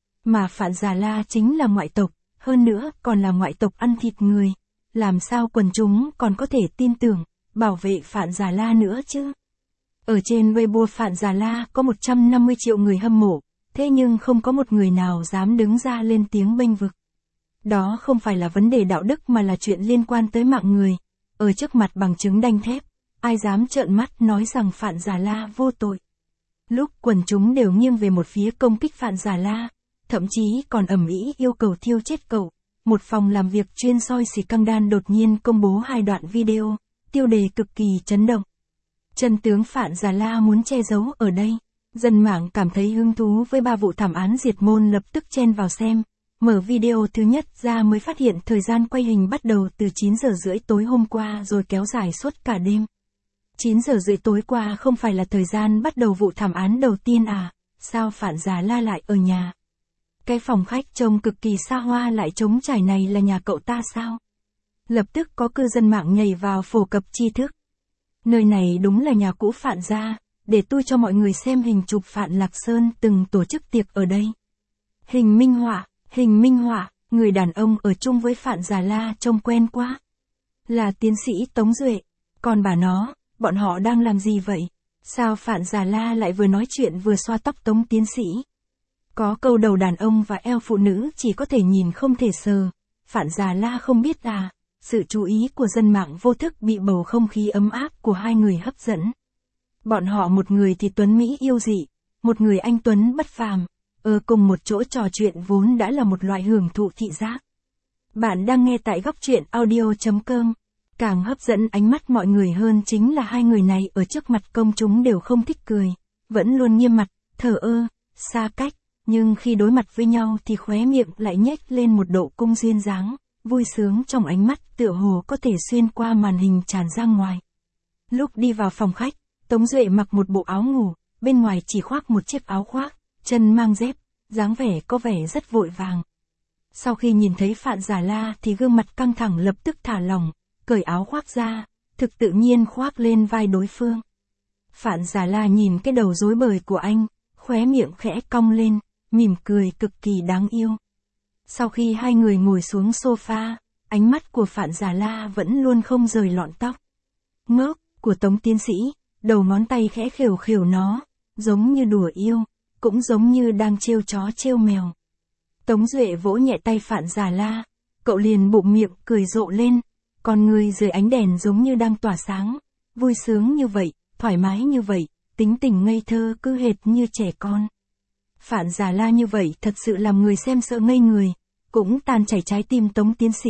Mà Phạn Già La chính là ngoại tộc, hơn nữa còn là ngoại tộc ăn thịt người, làm sao quần chúng còn có thể tin tưởng, bảo vệ Phạn Già La nữa chứ. Ở trên Weibo Phạn Già La có một trăm năm mươi triệu người hâm mộ, thế nhưng không có một người nào dám đứng ra lên tiếng bênh vực. Đó không phải là vấn đề đạo đức mà là chuyện liên quan tới mạng người. Ở trước mặt bằng chứng đanh thép, ai dám trợn mắt nói rằng Phạn Già La vô tội. Lúc quần chúng đều nghiêng về một phía công kích Phạn Già La, thậm chí còn ầm ĩ yêu cầu thiêu chết cậu, một phòng làm việc chuyên soi xì căng đan đột nhiên công bố hai đoạn video, tiêu đề cực kỳ chấn động. Chân tướng Phạn Già La muốn che giấu ở đây. Dân mạng cảm thấy hứng thú với ba vụ thảm án diệt môn lập tức chen vào xem. Mở video thứ nhất ra mới phát hiện thời gian quay hình bắt đầu từ chín giờ rưỡi tối hôm qua rồi kéo dài suốt cả đêm. chín giờ rưỡi tối qua không phải là thời gian bắt đầu vụ thảm án đầu tiên à, sao Phạn Già La lại ở nhà? Cái phòng khách trông cực kỳ xa hoa lại trống trải này là nhà cậu ta sao? Lập tức có cư dân mạng nhảy vào phổ cập tri thức. Nơi này đúng là nhà cũ Phạn gia, để tôi cho mọi người xem hình chụp Phạn Lạc Sơn từng tổ chức tiệc ở đây. Hình minh họa, hình minh họa, người đàn ông ở chung với Phạn Già La trông quen quá. Là tiến sĩ Tống Duệ, còn bà nó, bọn họ đang làm gì vậy? Sao Phạn Già La lại vừa nói chuyện vừa xoa tóc Tống tiến sĩ? Có câu đầu đàn ông và eo phụ nữ chỉ có thể nhìn không thể sờ, Phạn Già La không biết à? Sự chú ý của dân mạng vô thức bị bầu không khí ấm áp của hai người hấp dẫn. Bọn họ một người thì tuấn Mỹ yêu dị, một người anh tuấn bất phàm, ở cùng một chỗ trò chuyện vốn đã là một loại hưởng thụ thị giác. Bạn đang nghe tại góc truyện audio.com. Càng hấp dẫn ánh mắt mọi người hơn chính là hai người này ở trước mặt công chúng đều không thích cười, vẫn luôn nghiêm mặt, thờ ơ, xa cách, nhưng khi đối mặt với nhau thì khóe miệng lại nhếch lên một độ cung duyên dáng, vui sướng trong ánh mắt tựa hồ có thể xuyên qua màn hình tràn ra ngoài. Lúc đi vào phòng khách, Tống Duệ mặc một bộ áo ngủ, bên ngoài chỉ khoác một chiếc áo khoác, chân mang dép, dáng vẻ có vẻ rất vội vàng. Sau khi nhìn thấy Phạn Già La thì gương mặt căng thẳng lập tức thả lỏng, cởi áo khoác ra, thực tự nhiên khoác lên vai đối phương. Phạn Già La nhìn cái đầu rối bời của anh, khóe miệng khẽ cong lên, mỉm cười cực kỳ đáng yêu. Sau khi hai người ngồi xuống sofa, ánh mắt của Phạn Già La vẫn luôn không rời lọn tóc ngốc của Tống tiến sĩ, đầu ngón tay khẽ khều khều nó, giống như đùa yêu, cũng giống như đang trêu chó trêu mèo. Tống Duệ vỗ nhẹ tay Phạn Già La, cậu liền bụng miệng cười rộ lên, con người dưới ánh đèn giống như đang tỏa sáng, vui sướng như vậy, thoải mái như vậy, tính tình ngây thơ cứ hệt như trẻ con. Phạn Già La như vậy thật sự làm người xem sợ ngây người, cũng tan chảy trái tim Tống tiến sĩ,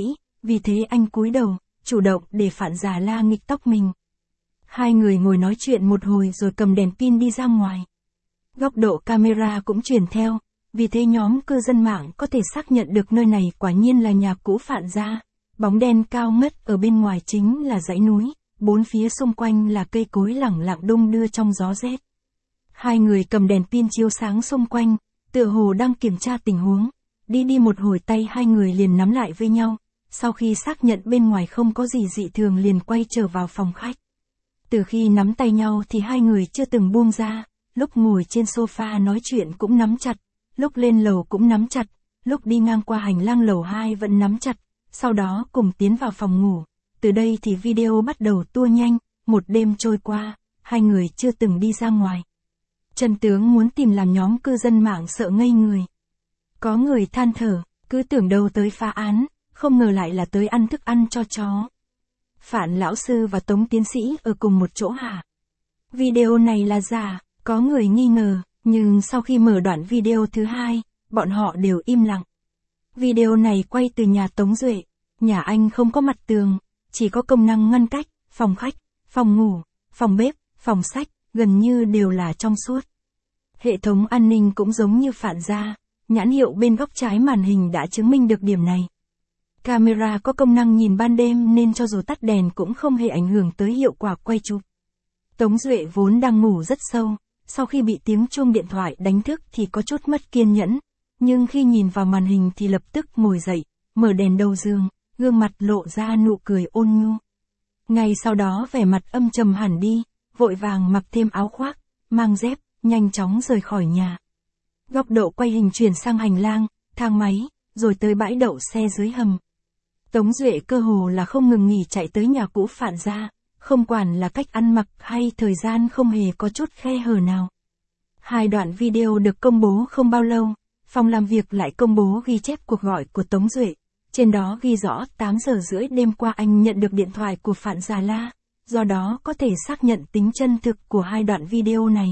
vì thế anh cúi đầu, chủ động để Phạn Già La nghịch tóc mình. Hai người ngồi nói chuyện một hồi rồi cầm đèn pin đi ra ngoài. Góc độ camera cũng chuyển theo, vì thế nhóm cư dân mạng có thể xác nhận được nơi này quả nhiên là nhà cũ Phạn Gia. Bóng đen cao ngất ở bên ngoài chính là dãy núi, bốn phía xung quanh là cây cối lẳng lặng đung đưa trong gió rét. Hai người cầm đèn pin chiếu sáng xung quanh, tựa hồ đang kiểm tra tình huống. Đi đi một hồi tay hai người liền nắm lại với nhau, sau khi xác nhận bên ngoài không có gì dị thường liền quay trở vào phòng khách. Từ khi nắm tay nhau thì hai người chưa từng buông ra, lúc ngồi trên sofa nói chuyện cũng nắm chặt, lúc lên lầu cũng nắm chặt, lúc đi ngang qua hành lang lầu hai vẫn nắm chặt, sau đó cùng tiến vào phòng ngủ. Từ đây thì video bắt đầu tua nhanh, một đêm trôi qua, hai người chưa từng đi ra ngoài. Chân tướng muốn tìm làm nhóm cư dân mạng sợ ngây người. Có người than thở, cứ tưởng đâu tới phá án, không ngờ lại là tới ăn thức ăn cho chó. Phạn lão sư và Tống tiến sĩ ở cùng một chỗ hả? Video này là giả, có người nghi ngờ, nhưng sau khi mở đoạn video thứ hai, bọn họ đều im lặng. Video này quay từ nhà Tống Duệ, nhà anh không có mặt tường, chỉ có công năng ngăn cách, phòng khách, phòng ngủ, phòng bếp, phòng sách, gần như đều là trong suốt. Hệ thống an ninh cũng giống như Phạn Gia, nhãn hiệu bên góc trái màn hình đã chứng minh được điểm này. Camera có công năng nhìn ban đêm nên cho dù tắt đèn cũng không hề ảnh hưởng tới hiệu quả quay chụp. Tống Duệ vốn đang ngủ rất sâu, sau khi bị tiếng chuông điện thoại đánh thức thì có chút mất kiên nhẫn, nhưng khi nhìn vào màn hình thì lập tức ngồi dậy, mở đèn đầu giường, gương mặt lộ ra nụ cười ôn nhu. Ngay sau đó vẻ mặt âm trầm hẳn đi, vội vàng mặc thêm áo khoác, mang dép, nhanh chóng rời khỏi nhà. Góc độ quay hình chuyển sang hành lang, thang máy, rồi tới bãi đậu xe dưới hầm. Tống Duệ cơ hồ là không ngừng nghỉ chạy tới nhà cũ Phạn Gia, không quản là cách ăn mặc hay thời gian không hề có chút khe hở nào. Hai đoạn video được công bố không bao lâu, phòng làm việc lại công bố ghi chép cuộc gọi của Tống Duệ. Trên đó ghi rõ tám giờ rưỡi đêm qua anh nhận được điện thoại của Phạn Già La, do đó có thể xác nhận tính chân thực của hai đoạn video này.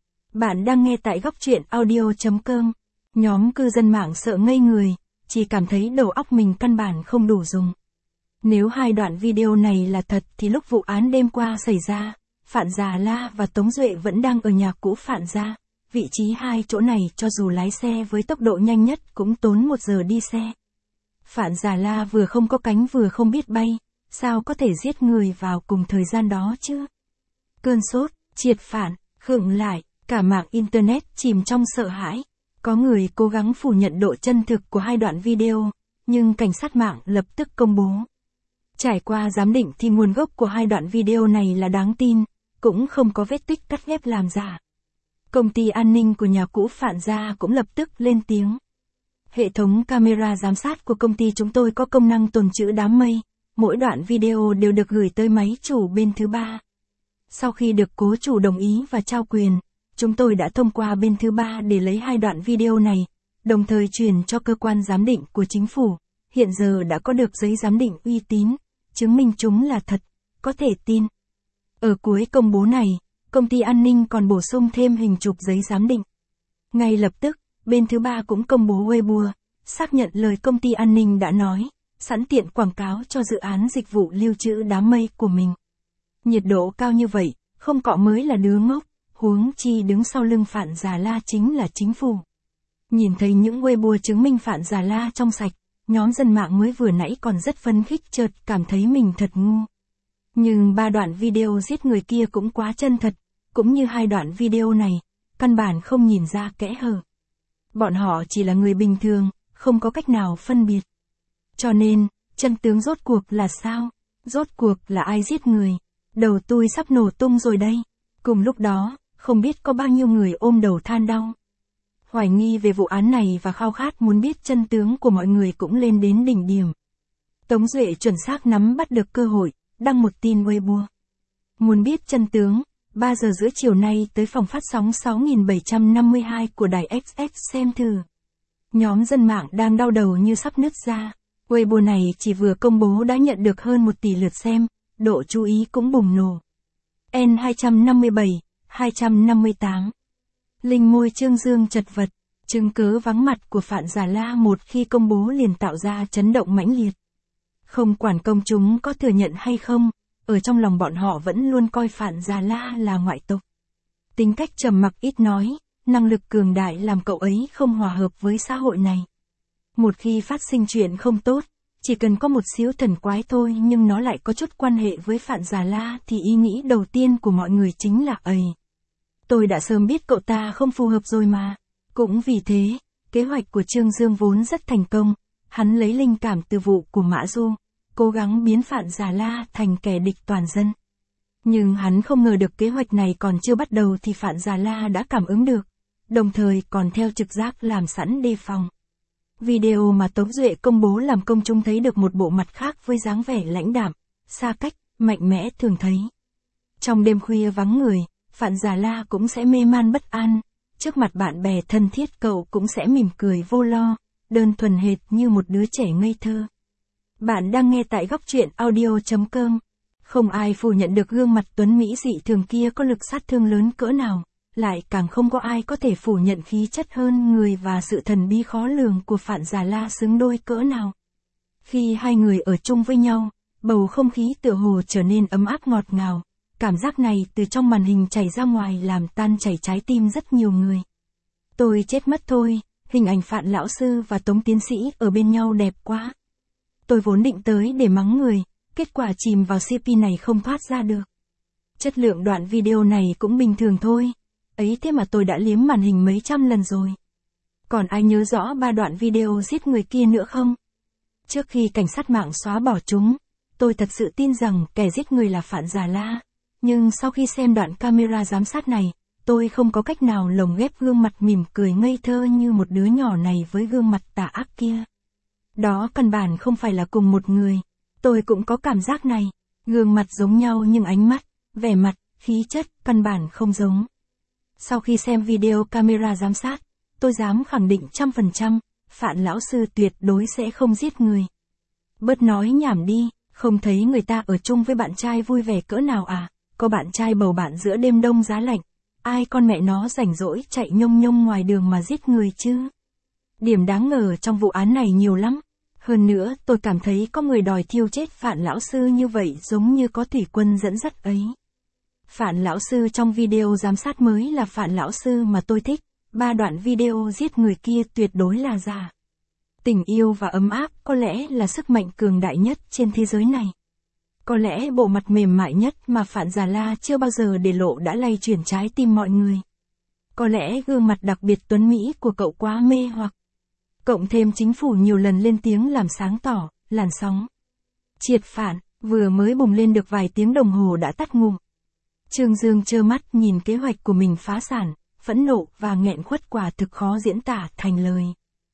Bạn đang nghe tại góc truyện audio chấm com. Nhóm cư dân mạng sợ ngây người, chỉ cảm thấy đầu óc mình căn bản không đủ dùng. Nếu hai đoạn video này là thật thì lúc vụ án đêm qua xảy ra, Phạn Già La và Tống Duệ vẫn đang ở nhà cũ Phạn Gia. Vị trí hai chỗ này cho dù lái xe với tốc độ nhanh nhất cũng tốn một giờ đi xe. Phạn Già La vừa không có cánh vừa không biết bay, sao có thể giết người vào cùng thời gian đó chứ? Cơn sốt, triệt phản, khựng lại, cả mạng Internet chìm trong sợ hãi. Có người cố gắng phủ nhận độ chân thực của hai đoạn video, nhưng cảnh sát mạng lập tức công bố. Trải qua giám định thì nguồn gốc của hai đoạn video này là đáng tin, cũng không có vết tích cắt ghép làm giả. Công ty an ninh của nhà cũ Phạn Gia cũng lập tức lên tiếng. Hệ thống camera giám sát của công ty chúng tôi có công năng tồn trữ đám mây, mỗi đoạn video đều được gửi tới máy chủ bên thứ ba. Sau khi được cố chủ đồng ý và trao quyền, chúng tôi đã thông qua bên thứ ba để lấy hai đoạn video này, đồng thời truyền cho cơ quan giám định của chính phủ. Hiện giờ đã có được giấy giám định uy tín, chứng minh chúng là thật, có thể tin. Ở cuối công bố này, công ty an ninh còn bổ sung thêm hình chụp giấy giám định. Ngay lập tức, bên thứ ba cũng công bố Weibo, xác nhận lời công ty an ninh đã nói, sẵn tiện quảng cáo cho dự án dịch vụ lưu trữ đám mây của mình. Nhiệt độ cao như vậy, không cọ mới là đứa ngốc, huống chi đứng sau lưng Phạn Già La chính là chính phủ. Nhìn thấy những Weibo chứng minh Phạn Già La trong sạch, nhóm dân mạng mới vừa nãy còn rất phấn khích chợt cảm thấy mình thật ngu. Nhưng ba đoạn video giết người kia cũng quá chân thật, cũng như hai đoạn video này, căn bản không nhìn ra kẽ hở. Bọn họ chỉ là người bình thường, không có cách nào phân biệt. Cho nên, chân tướng rốt cuộc là sao? Rốt cuộc là ai giết người? Đầu tôi sắp nổ tung rồi đây. Cùng lúc đó, không biết có bao nhiêu người ôm đầu than đau. Hoài nghi về vụ án này và khao khát muốn biết chân tướng của mọi người cũng lên đến đỉnh điểm. Tống Duệ chuẩn xác nắm bắt được cơ hội, đăng một tin Weibo. Muốn biết chân tướng, ba giờ rưỡi chiều nay tới phòng phát sóng sáu nghìn bảy trăm năm mươi hai của đài ích ét xem thử. Nhóm dân mạng đang đau đầu như sắp nứt ra. Weibo này chỉ vừa công bố đã nhận được hơn một tỷ lượt xem, độ chú ý cũng bùng nổ. N hai trăm năm mươi bảy, hai trăm năm mươi tám. Linh môi Trương Dương chật vật, chứng cớ vắng mặt của Phạn Già La một khi công bố liền tạo ra chấn động mãnh liệt. Không quản công chúng có thừa nhận hay không, ở trong lòng bọn họ vẫn luôn coi Phạn Già La là ngoại tộc. Tính cách trầm mặc ít nói, năng lực cường đại làm cậu ấy không hòa hợp với xã hội này. Một khi phát sinh chuyện không tốt, chỉ cần có một xíu thần quái thôi nhưng nó lại có chút quan hệ với Phạn Già La thì ý nghĩ đầu tiên của mọi người chính là ầy. Tôi đã sớm biết cậu ta không phù hợp rồi mà. Cũng vì thế, kế hoạch của Trương Dương vốn rất thành công, hắn lấy linh cảm từ vụ của Mã Du, cố gắng biến Phạn Già La thành kẻ địch toàn dân. Nhưng hắn không ngờ được kế hoạch này còn chưa bắt đầu thì Phạn Già La đã cảm ứng được, đồng thời còn theo trực giác làm sẵn đề phòng. Video mà Tống Duệ công bố làm công chúng thấy được một bộ mặt khác với dáng vẻ lãnh đạm, xa cách, mạnh mẽ thường thấy. Trong đêm khuya vắng người, Phạn Già La cũng sẽ mê man bất an, trước mặt bạn bè thân thiết cậu cũng sẽ mỉm cười vô lo, đơn thuần hệt như một đứa trẻ ngây thơ. Bạn đang nghe tại góc truyện audio chấm com. Không ai phủ nhận được gương mặt tuấn mỹ dị thường kia có lực sát thương lớn cỡ nào, lại càng không có ai có thể phủ nhận khí chất hơn người và sự thần bí khó lường của Phạn Già La xứng đôi cỡ nào. Khi hai người ở chung với nhau, bầu không khí tựa hồ trở nên ấm áp ngọt ngào, cảm giác này từ trong màn hình chảy ra ngoài làm tan chảy trái tim rất nhiều người. Tôi chết mất thôi, hình ảnh Phạn lão sư và Tống tiến sĩ ở bên nhau đẹp quá. Tôi vốn định tới để mắng người, kết quả chìm vào xê pê này không thoát ra được. Chất lượng đoạn video này cũng bình thường thôi, ấy thế mà tôi đã liếm màn hình mấy trăm lần rồi. Còn ai nhớ rõ ba đoạn video giết người kia nữa không? Trước khi cảnh sát mạng xóa bỏ chúng, tôi thật sự tin rằng kẻ giết người là Phạn Già La. Nhưng sau khi xem đoạn camera giám sát này, tôi không có cách nào lồng ghép gương mặt mỉm cười ngây thơ như một đứa nhỏ này với gương mặt tà ác kia. Đó căn bản không phải là cùng một người. Tôi cũng có cảm giác này, gương mặt giống nhau nhưng ánh mắt, vẻ mặt, khí chất, căn bản không giống. Sau khi xem video camera giám sát, tôi dám khẳng định trăm phần trăm, Phạn lão sư tuyệt đối sẽ không giết người. Bớt nói nhảm đi, không thấy người ta ở chung với bạn trai vui vẻ cỡ nào à, có bạn trai bầu bạn giữa đêm đông giá lạnh, ai con mẹ nó rảnh rỗi chạy nhông nhông ngoài đường mà giết người chứ. Điểm đáng ngờ trong vụ án này nhiều lắm. Hơn nữa, tôi cảm thấy có người đòi thiêu chết Phạn lão sư như vậy giống như có thủy quân dẫn dắt ấy. Phạn lão sư trong video giám sát mới là Phạn lão sư mà tôi thích, ba đoạn video giết người kia tuyệt đối là giả. Tình yêu và ấm áp có lẽ là sức mạnh cường đại nhất trên thế giới này. Có lẽ bộ mặt mềm mại nhất mà Phạn Già La chưa bao giờ để lộ đã lay chuyển trái tim mọi người. Có lẽ gương mặt đặc biệt tuấn mỹ của cậu quá mê hoặc. Cộng thêm chính phủ nhiều lần lên tiếng làm sáng tỏ, làn sóng triệt Phạn vừa mới bùng lên được vài tiếng đồng hồ đã tắt ngụm. Trương Dương trơ mắt nhìn kế hoạch của mình phá sản, phẫn nộ và nghẹn khuất quả thực khó diễn tả thành lời.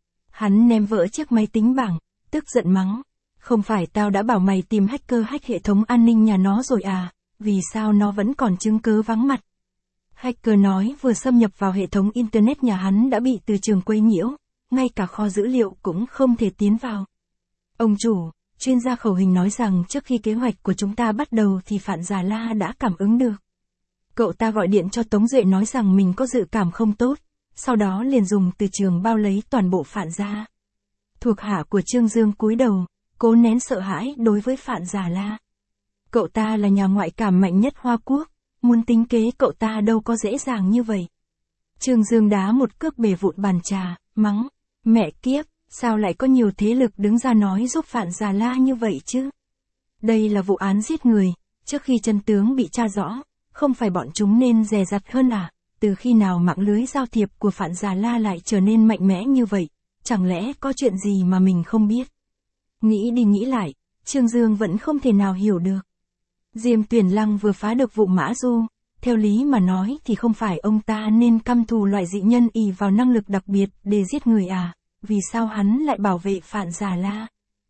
Hắn ném vỡ chiếc máy tính bảng, tức giận mắng. Không phải tao đã bảo mày tìm hacker hack hệ thống an ninh nhà nó rồi à, vì sao nó vẫn còn chứng cứ vắng mặt. Hacker nói vừa xâm nhập vào hệ thống internet nhà hắn đã bị từ trường quấy nhiễu, ngay cả kho dữ liệu cũng không thể tiến vào. Ông chủ, chuyên gia khẩu hình nói rằng trước khi kế hoạch của chúng ta bắt đầu thì Phạn Già La đã cảm ứng được. Cậu ta gọi điện cho Tống Duệ nói rằng mình có dự cảm không tốt, sau đó liền dùng từ trường bao lấy toàn bộ Phạn gia. Thuộc hạ của Trương Dương cúi đầu, cố nén sợ hãi đối với Phạn Già La. Cậu ta là nhà ngoại cảm mạnh nhất Hoa Quốc, muốn tính kế cậu ta đâu có dễ dàng như vậy. Trương Dương đá một cước bể vụn bàn trà, mắng, mẹ kiếp, sao lại có nhiều thế lực đứng ra nói giúp Phạn Già La như vậy chứ? Đây là vụ án giết người, trước khi chân tướng bị tra rõ, không phải bọn chúng nên dè dặt hơn à? Từ khi nào mạng lưới giao thiệp của Phạn Già La lại trở nên mạnh mẽ như vậy? Chẳng lẽ có chuyện gì mà mình không biết? Nghĩ đi nghĩ lại, Trương Dương vẫn không thể nào hiểu được. Diêm Tuyển Lăng vừa phá được vụ Mã Du, theo lý mà nói thì không phải ông ta nên căm thù loại dị nhân ỷ vào năng lực đặc biệt để giết người à, vì sao hắn lại bảo vệ Phạn Già La?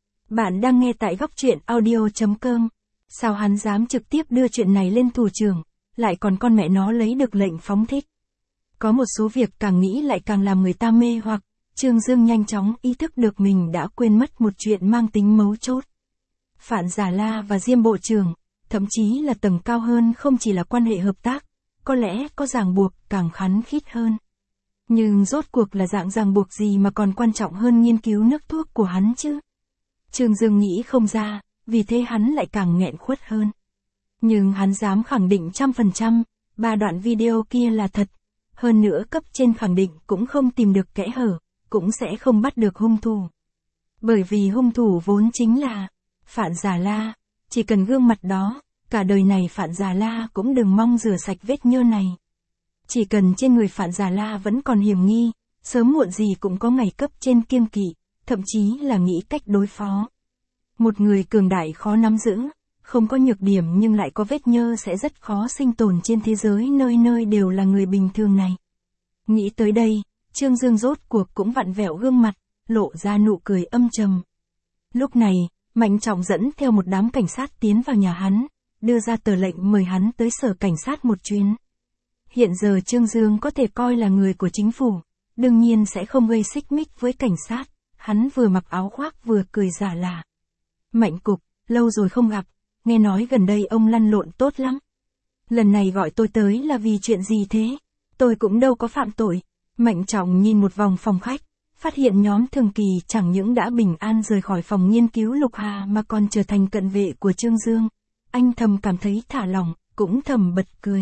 Bạn đang nghe tại góc truyện audio chấm com. Sao hắn dám trực tiếp đưa chuyện này lên thủ trưởng, lại còn con mẹ nó lấy được lệnh phóng thích? Có một số việc càng nghĩ lại càng làm người ta mê hoặc. Trương Dương nhanh chóng ý thức được mình đã quên mất một chuyện mang tính mấu chốt. Phạn Già La và Diêm Bộ trưởng, thậm chí là tầng cao hơn không chỉ là quan hệ hợp tác, có lẽ có ràng buộc càng khắn khít hơn. Nhưng rốt cuộc là dạng ràng buộc gì mà còn quan trọng hơn nghiên cứu nước thuốc của hắn chứ? Trương Dương nghĩ không ra, vì thế hắn lại càng nghẹn khuất hơn. Nhưng hắn dám khẳng định trăm phần trăm, ba đoạn video kia là thật. Hơn nữa cấp trên khẳng định cũng không tìm được kẽ hở, cũng sẽ không bắt được hung thủ. Bởi vì hung thủ vốn chính là Phạn Già La, chỉ cần gương mặt đó, cả đời này Phạn Già La cũng đừng mong rửa sạch vết nhơ này. Chỉ cần trên người Phạn Già La vẫn còn hiểm nghi, sớm muộn gì cũng có ngày cấp trên kiêng kỵ, thậm chí là nghĩ cách đối phó. Một người cường đại khó nắm giữ, không có nhược điểm nhưng lại có vết nhơ sẽ rất khó sinh tồn trên thế giới nơi nơi đều là người bình thường này. Nghĩ tới đây, Trương Dương rốt cuộc cũng vặn vẹo gương mặt, lộ ra nụ cười âm trầm. Lúc này, Mạnh Trọng dẫn theo một đám cảnh sát tiến vào nhà hắn, đưa ra tờ lệnh mời hắn tới sở cảnh sát một chuyến. Hiện giờ Trương Dương có thể coi là người của chính phủ, đương nhiên sẽ không gây xích mích với cảnh sát, hắn vừa mặc áo khoác vừa cười giả lả. Mạnh cục, lâu rồi không gặp, nghe nói gần đây ông lăn lộn tốt lắm. Lần này gọi tôi tới là vì chuyện gì thế? Tôi cũng đâu có phạm tội. Mạnh Trọng nhìn một vòng phòng khách, phát hiện nhóm Thường Kỳ chẳng những đã bình an rời khỏi phòng nghiên cứu Lục Hà mà còn trở thành cận vệ của Trương Dương. Anh thầm cảm thấy thả lỏng, cũng thầm bật cười.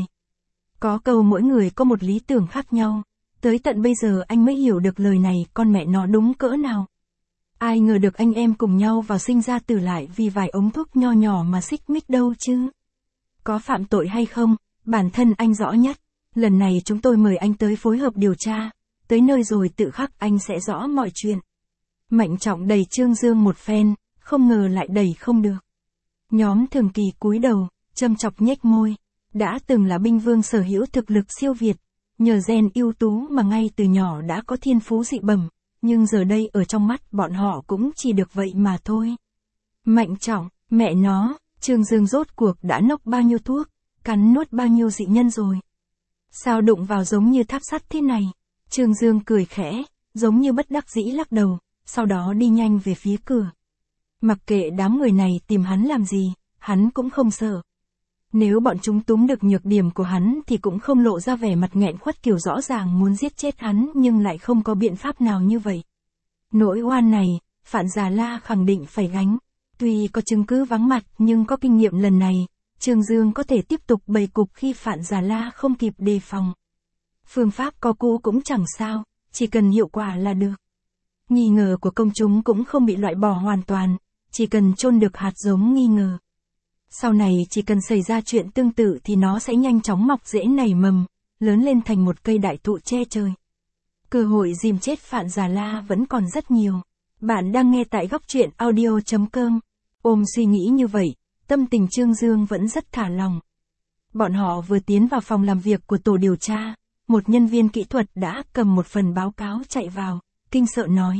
Có câu mỗi người có một lý tưởng khác nhau, tới tận bây giờ anh mới hiểu được lời này con mẹ nó đúng cỡ nào. Ai ngờ được anh em cùng nhau vào sinh ra tử lại vì vài ống thuốc nho nhỏ mà xích mích đâu chứ. Có phạm tội hay không, bản thân anh rõ nhất. Lần này chúng tôi mời anh tới phối hợp điều tra, tới nơi rồi tự khắc anh sẽ rõ mọi chuyện. Mạnh Trọng đẩy Trương Dương một phen, không ngờ lại đẩy không được. Nhóm Thường Kỳ cúi đầu, châm chọc nhếch môi. Đã từng là binh vương sở hữu thực lực siêu việt, nhờ gen ưu tú mà ngay từ nhỏ đã có thiên phú dị bẩm, nhưng giờ đây ở trong mắt bọn họ cũng chỉ được vậy mà thôi. Mạnh Trọng, mẹ nó, Trương Dương rốt cuộc đã nốc bao nhiêu thuốc, cắn nuốt bao nhiêu dị nhân rồi. Sao đụng vào giống như tháp sắt thế này? Trương Dương cười khẽ, giống như bất đắc dĩ lắc đầu, sau đó đi nhanh về phía cửa. Mặc kệ đám người này tìm hắn làm gì, hắn cũng không sợ. Nếu bọn chúng túm được nhược điểm của hắn thì cũng không lộ ra vẻ mặt nghẹn khuất kiểu rõ ràng muốn giết chết hắn nhưng lại không có biện pháp nào như vậy. Nỗi oan này, Phạn Già La khẳng định phải gánh. Tuy có chứng cứ vắng mặt nhưng có kinh nghiệm lần này, Trương Dương có thể tiếp tục bày cục khi Phạn Già La không kịp đề phòng. Phương pháp có cũ cũng chẳng sao, chỉ cần hiệu quả là được. Nghi ngờ của công chúng cũng không bị loại bỏ hoàn toàn, chỉ cần chôn được hạt giống nghi ngờ. Sau này chỉ cần xảy ra chuyện tương tự thì nó sẽ nhanh chóng mọc rễ nảy mầm, lớn lên thành một cây đại thụ che trời. Cơ hội dìm chết Phạn Già La vẫn còn rất nhiều. Bạn đang nghe tại góc truyện audio chấm com. Ôm suy nghĩ như vậy, tâm tình Trương Dương vẫn rất thả lòng. Bọn họ vừa tiến vào phòng làm việc của tổ điều tra, một nhân viên kỹ thuật đã cầm một phần báo cáo chạy vào, kinh sợ nói.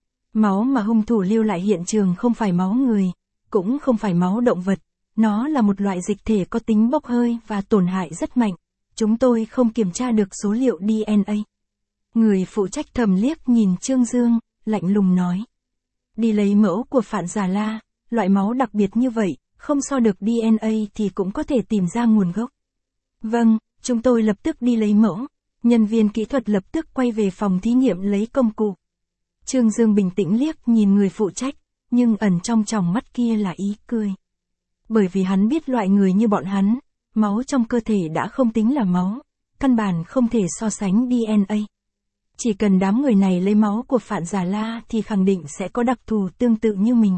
Máu mà hung thủ lưu lại hiện trường không phải máu người, cũng không phải máu động vật. Nó là một loại dịch thể có tính bốc hơi và tổn hại rất mạnh. Chúng tôi không kiểm tra được số liệu đê en a. Người phụ trách thầm liếc nhìn Trương Dương, lạnh lùng nói. Đi lấy mẫu của Phạn Già La, loại máu đặc biệt như vậy, không so được đê en a thì cũng có thể tìm ra nguồn gốc. Vâng, chúng tôi lập tức đi lấy mẫu. Nhân viên kỹ thuật lập tức quay về phòng thí nghiệm lấy công cụ. Trương Dương bình tĩnh liếc nhìn người phụ trách, nhưng ẩn trong tròng mắt kia là ý cười. Bởi vì hắn biết loại người như bọn hắn, máu trong cơ thể đã không tính là máu, căn bản không thể so sánh đê en a. Chỉ cần đám người này lấy máu của Phạn Già La thì khẳng định sẽ có đặc thù tương tự như mình.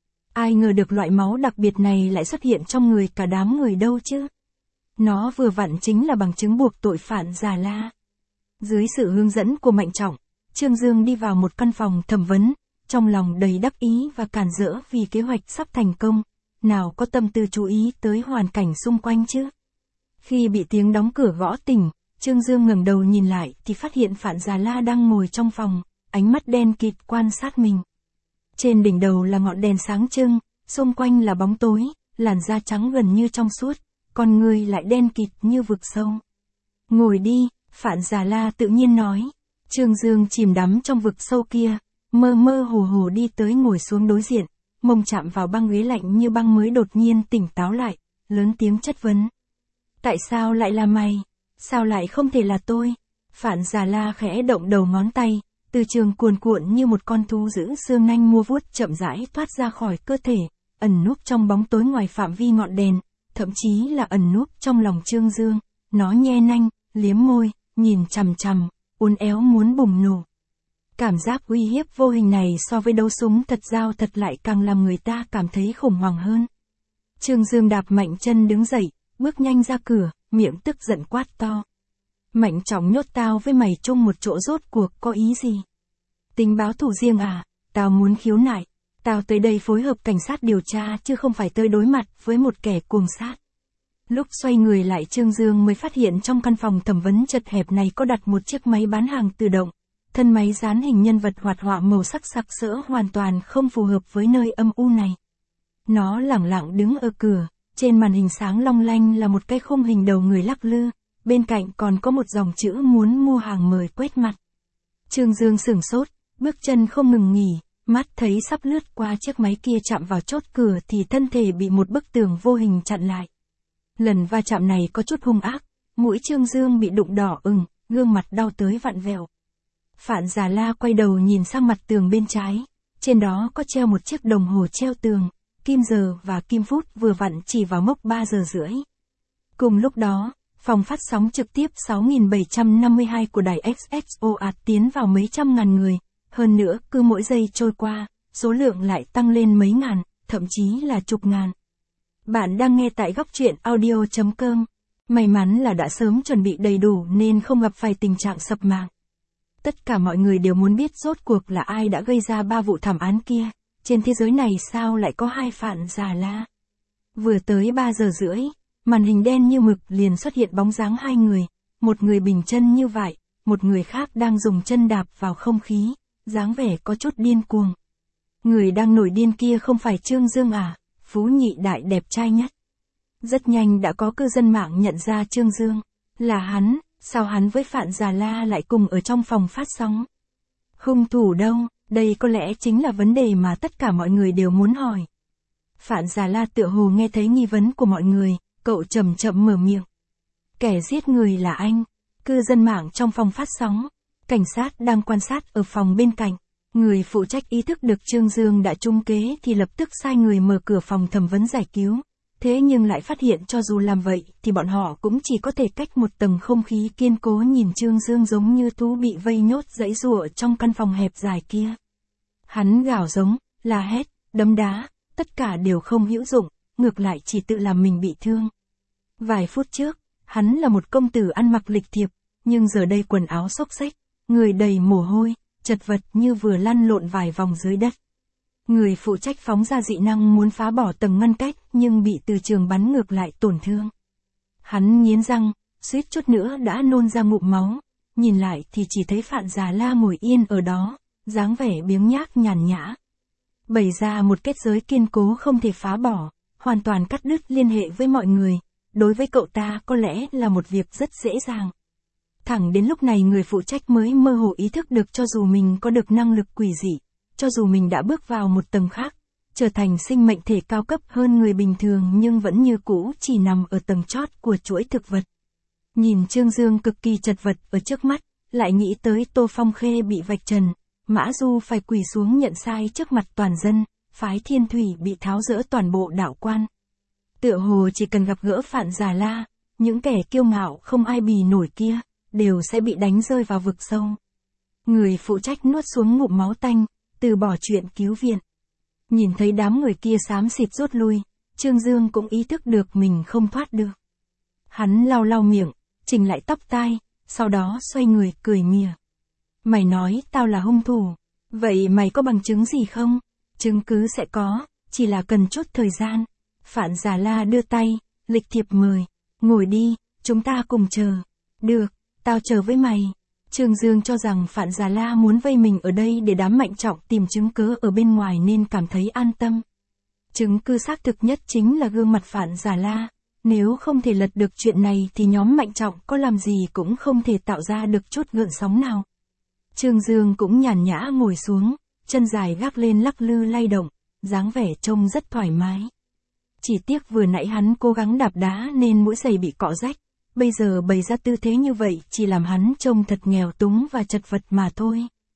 Ai ngờ được loại máu đặc biệt này lại xuất hiện trong người cả đám người đâu chứ. Nó vừa vặn chính là bằng chứng buộc tội Phạn Già La. Dưới sự hướng dẫn của Mạnh Trọng, Trương Dương đi vào một căn phòng thẩm vấn, trong lòng đầy đắc ý và càn rỡ vì kế hoạch sắp thành công. Nào có tâm tư chú ý tới hoàn cảnh xung quanh chứ. Khi bị tiếng đóng cửa gõ tỉnh, Trương Dương ngẩng đầu nhìn lại thì phát hiện Phạn Già La đang ngồi trong phòng, ánh mắt đen kịt quan sát mình. Trên đỉnh đầu là ngọn đèn sáng trưng, xung quanh là bóng tối, làn da trắng gần như trong suốt, con người lại đen kịt như vực sâu. Ngồi đi, Phạn Già La tự nhiên nói. Trương Dương chìm đắm trong vực sâu kia, mơ mơ hồ hồ đi tới ngồi xuống đối diện. Mông chạm vào băng ghế lạnh như băng mới đột nhiên tỉnh táo lại, lớn tiếng chất vấn. Tại sao lại là mày? Sao lại không thể là tôi? Phạn Già La khẽ động đầu ngón tay, Từ trường cuồn cuộn như một con thú dữ xương nanh mua vuốt chậm rãi thoát ra khỏi cơ thể, ẩn núp trong bóng tối ngoài phạm vi ngọn đèn, thậm chí là ẩn núp trong lòng Trương Dương. Nó nhe nanh, liếm môi, nhìn chằm chằm, uốn éo muốn bùng nổ. Cảm giác uy hiếp vô hình này so với đấu súng thật dao thật lại càng làm người ta cảm thấy khủng hoảng hơn. Trương Dương đạp mạnh chân đứng dậy, bước nhanh ra cửa, miệng tức giận quát to. Mạnh Trọng nhốt tao với mày chung một chỗ rốt cuộc có ý gì? Tính báo thù riêng à? Tao muốn khiếu nại. Tao tới đây phối hợp cảnh sát điều tra chứ không phải tới đối mặt với một kẻ cuồng sát. Lúc xoay người lại Trương Dương mới phát hiện trong căn phòng thẩm vấn chật hẹp này có đặt một chiếc máy bán hàng tự động. Thân máy dán hình nhân vật hoạt họa màu sắc sặc sỡ hoàn toàn không phù hợp với nơi âm u này. Nó lẳng lặng đứng ở cửa, trên màn hình sáng long lanh là một cái khung hình đầu người lắc lư, bên cạnh còn có một dòng chữ muốn mua hàng mời quét mặt. Trương Dương sửng sốt, bước chân không ngừng nghỉ, mắt thấy sắp lướt qua chiếc máy kia chạm vào chốt cửa thì thân thể bị một bức tường vô hình chặn lại. Lần va chạm này có chút hung ác, mũi Trương Dương bị đụng đỏ ửng, gương mặt đau tới vặn vẹo. Phạn Già La quay đầu nhìn sang mặt tường bên trái, trên đó có treo một chiếc đồng hồ treo tường, kim giờ và kim phút vừa vặn chỉ vào mốc ba giờ rưỡi. Cùng lúc đó, phòng phát sóng trực tiếp sáu nghìn bảy trăm năm mươi hai của đài ích ét o ạt tiến vào mấy trăm ngàn người, hơn nữa cứ mỗi giây trôi qua, số lượng lại tăng lên mấy ngàn, thậm chí là chục ngàn. Bạn đang nghe tại góc truyện audio chấm com. May mắn là đã sớm chuẩn bị đầy đủ nên không gặp phải tình trạng sập mạng. Tất cả mọi người đều muốn biết rốt cuộc là ai đã gây ra ba vụ thảm án kia, trên thế giới này sao lại có hai Phạn Già La. Vừa tới ba giờ rưỡi, màn hình đen như mực liền xuất hiện bóng dáng hai người, một người bình chân như vậy, một người khác đang dùng chân đạp vào không khí, dáng vẻ có chút điên cuồng. Người đang nổi điên kia không phải Trương Dương à, phú nhị đại đẹp trai nhất. Rất nhanh đã có cư dân mạng nhận ra Trương Dương, là hắn, sao hắn với Phạn Già La lại cùng ở trong phòng phát sóng. Hung thủ đâu, đây có lẽ chính là vấn đề mà tất cả mọi người đều muốn hỏi. Phạn Già La tựa hồ nghe thấy nghi vấn của mọi người, cậu chậm chậm mở miệng. Kẻ giết người là anh. Cư dân mạng trong phòng phát sóng, cảnh sát đang quan sát ở phòng bên cạnh. Người phụ trách ý thức được Trương Dương đã trúng kế thì lập tức sai người mở cửa phòng thẩm vấn giải cứu. Thế nhưng lại phát hiện cho dù làm vậy thì bọn họ cũng chỉ có thể cách một tầng không khí kiên cố nhìn Trương Dương giống như thú bị vây nhốt giãy giụa trong căn phòng hẹp dài kia. Hắn gào giống, la hét, đấm đá, tất cả đều không hữu dụng, ngược lại chỉ tự làm mình bị thương. Vài phút trước, hắn là một công tử ăn mặc lịch thiệp, nhưng giờ đây quần áo xốc xếch, người đầy mồ hôi, chật vật như vừa lăn lộn vài vòng dưới đất. Người phụ trách phóng ra dị năng muốn phá bỏ tầng ngăn cách nhưng bị từ trường bắn ngược lại tổn thương. Hắn nghiến răng, suýt chút nữa đã nôn ra ngụm máu, nhìn lại thì chỉ thấy Phạn Già La ngồi yên ở đó, dáng vẻ biếng nhác nhàn nhã. Bày ra một kết giới kiên cố không thể phá bỏ, hoàn toàn cắt đứt liên hệ với mọi người, đối với cậu ta có lẽ là một việc rất dễ dàng. Thẳng đến lúc này người phụ trách mới mơ hồ ý thức được cho dù mình có được năng lực quỷ dị, cho dù mình đã bước vào một tầng khác, trở thành sinh mệnh thể cao cấp hơn người bình thường nhưng vẫn như cũ chỉ nằm ở tầng chót của chuỗi thực vật. Nhìn Trương Dương cực kỳ chật vật ở trước mắt, lại nghĩ tới Tô Phong Khê bị vạch trần, Mã Du phải quỳ xuống nhận sai trước mặt toàn dân, phái Thiên Thủy bị tháo dỡ toàn bộ đạo quan. Tựa hồ chỉ cần gặp gỡ Phạn Già La, những kẻ kiêu ngạo không ai bì nổi kia, đều sẽ bị đánh rơi vào vực sâu. Người phụ trách nuốt xuống ngụm máu tanh, từ bỏ chuyện cứu viện. Nhìn thấy đám người kia xám xịt rút lui, Trương Dương cũng ý thức được mình không thoát được. Hắn lau lau miệng, chỉnh lại tóc tai, sau đó xoay người cười mỉa. Mày nói tao là hung thủ, vậy mày có bằng chứng gì không? Chứng cứ sẽ có, chỉ là cần chút thời gian. Phạn Già La đưa tay, lịch thiệp mời, ngồi đi, chúng ta cùng chờ. Được, tao chờ với mày. Trương Dương cho rằng Phạn Già La muốn vây mình ở đây để đám Mạnh Trọng tìm chứng cứ ở bên ngoài nên cảm thấy an tâm. Chứng cứ xác thực nhất chính là gương mặt Phạn Già La. Nếu không thể lật được chuyện này thì nhóm Mạnh Trọng có làm gì cũng không thể tạo ra được chút gợn sóng nào. Trương Dương cũng nhàn nhã ngồi xuống, chân dài gác lên lắc lư lay động, dáng vẻ trông rất thoải mái. Chỉ tiếc vừa nãy hắn cố gắng đạp đá nên mũi giày bị cọ rách, bây giờ bày ra tư thế như vậy chỉ làm hắn trông thật nghèo túng và chật vật mà thôi.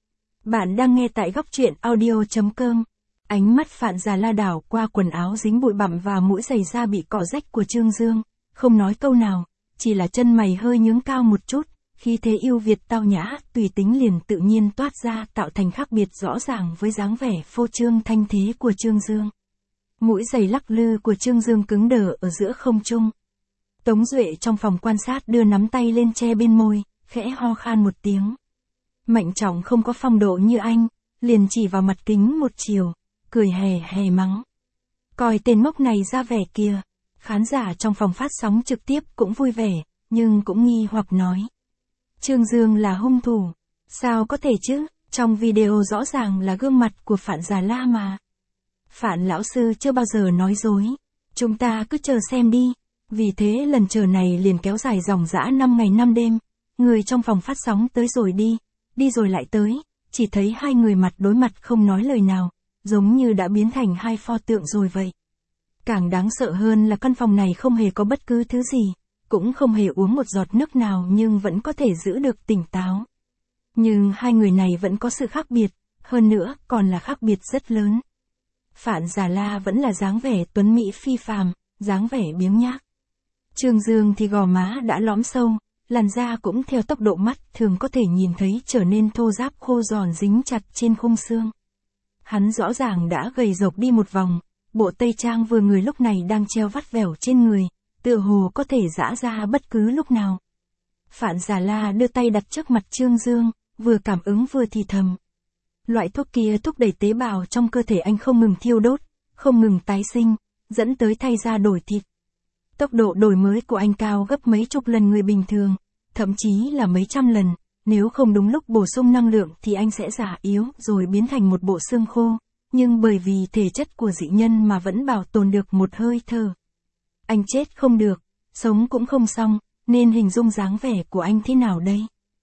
Bạn đang nghe tại góc truyện audio.com. Ánh mắt Phạn Già La đảo qua quần áo dính bụi bặm và mũi giày da bị cọ rách của Trương Dương, không nói câu nào, chỉ là chân mày hơi nhướng cao một chút, khí thế yêu Việt tao nhã, tùy tính liền tự nhiên toát ra tạo thành khác biệt rõ ràng với dáng vẻ phô trương thanh thế của Trương Dương. Mũi giày lắc lư của Trương Dương cứng đờ ở giữa không trung. Tống Duệ trong phòng quan sát đưa nắm tay lên che bên môi, khẽ ho khan một tiếng. Mạnh Trọng không có phong độ như anh, liền chỉ vào mặt kính một chiều, cười hề hề mắng. Coi tên ngốc này ra vẻ kìa. Khán giả trong phòng phát sóng trực tiếp cũng vui vẻ, nhưng cũng nghi hoặc nói. Trương Dương là hung thủ. Sao có thể chứ, trong video rõ ràng là gương mặt của Phạn Già La mà. Phạn lão sư chưa bao giờ nói dối. Chúng ta cứ chờ xem đi. Vì thế lần chờ này liền kéo dài dòng dã năm ngày năm đêm. Người trong phòng phát sóng tới rồi đi, đi rồi lại tới, chỉ thấy hai người mặt đối mặt không nói lời nào, giống như đã biến thành hai pho tượng rồi vậy. Càng đáng sợ hơn là căn phòng này không hề có bất cứ thứ gì, cũng không hề uống một giọt nước nào nhưng vẫn có thể giữ được tỉnh táo. Nhưng hai người này vẫn có sự khác biệt, hơn nữa còn là khác biệt rất lớn. Phạn Già La vẫn là dáng vẻ tuấn mỹ phi phàm, dáng vẻ biếng nhác. Trương Dương thì gò má đã lõm sâu, làn da cũng theo tốc độ mắt thường có thể nhìn thấy trở nên thô ráp khô giòn dính chặt trên khung xương. Hắn rõ ràng đã gầy rộc đi một vòng, bộ tây trang vừa người lúc này đang treo vắt vẻo trên người, tựa hồ có thể giã ra bất cứ lúc nào. Phạn Già La đưa tay đặt trước mặt Trương Dương, vừa cảm ứng vừa thì thầm. Loại thuốc kia thúc đẩy tế bào trong cơ thể anh không ngừng thiêu đốt, không ngừng tái sinh, dẫn tới thay da đổi thịt. Tốc độ đổi mới của anh cao gấp mấy chục lần người bình thường, thậm chí là mấy trăm lần, nếu không đúng lúc bổ sung năng lượng thì anh sẽ già yếu rồi biến thành một bộ xương khô, nhưng bởi vì thể chất của dị nhân mà vẫn bảo tồn được một hơi thở. Anh chết không được, sống cũng không xong, nên hình dung dáng vẻ của anh thế nào đây?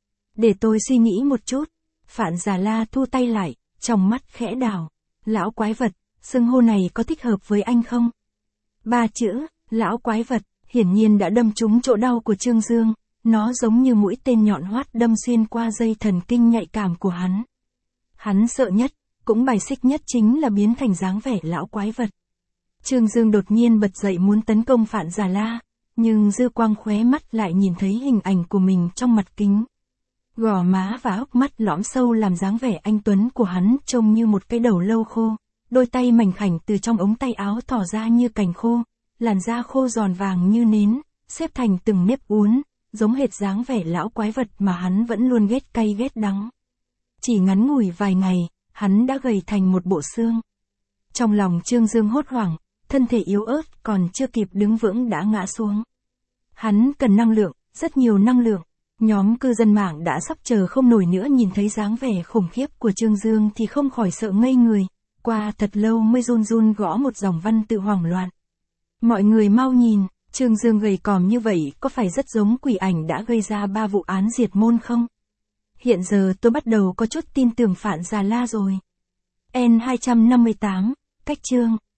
Để tôi suy nghĩ một chút. Phạn Già La thu tay lại, trong mắt khẽ đảo. Lão quái vật, xưng hô này có thích hợp với anh không? Ba chữ, lão quái vật, hiển nhiên đã đâm trúng chỗ đau của Trương Dương, nó giống như mũi tên nhọn hoắt đâm xuyên qua dây thần kinh nhạy cảm của hắn. Hắn sợ nhất, cũng bài xích nhất chính là biến thành dáng vẻ lão quái vật. Trương Dương đột nhiên bật dậy muốn tấn công Phạn Già La, nhưng dư quang khóe mắt lại nhìn thấy hình ảnh của mình trong mặt kính. Gò má và hốc mắt lõm sâu làm dáng vẻ anh tuấn của hắn trông như một cái đầu lâu khô, đôi tay mảnh khảnh từ trong ống tay áo thò ra như cành khô, làn da khô giòn vàng như nến, xếp thành từng nếp uốn, giống hệt dáng vẻ lão quái vật mà hắn vẫn luôn ghét cay ghét đắng. Chỉ ngắn ngủi vài ngày, hắn đã gầy thành một bộ xương. Trong lòng Trương Dương hốt hoảng, thân thể yếu ớt còn chưa kịp đứng vững đã ngã xuống. Hắn cần năng lượng, rất nhiều năng lượng. Nhóm cư dân mạng đã sắp chờ không nổi nữa nhìn thấy dáng vẻ khủng khiếp của Trương Dương thì không khỏi sợ ngây người, qua thật lâu mới run run gõ một dòng văn tự hoảng loạn. Mọi người mau nhìn, Trương Dương gầy còm như vậy có phải rất giống quỷ ảnh đã gây ra ba vụ án diệt môn không? Hiện giờ tôi bắt đầu có chút tin tưởng Phạn Già La rồi. N hai trăm năm mươi tám, cách chương.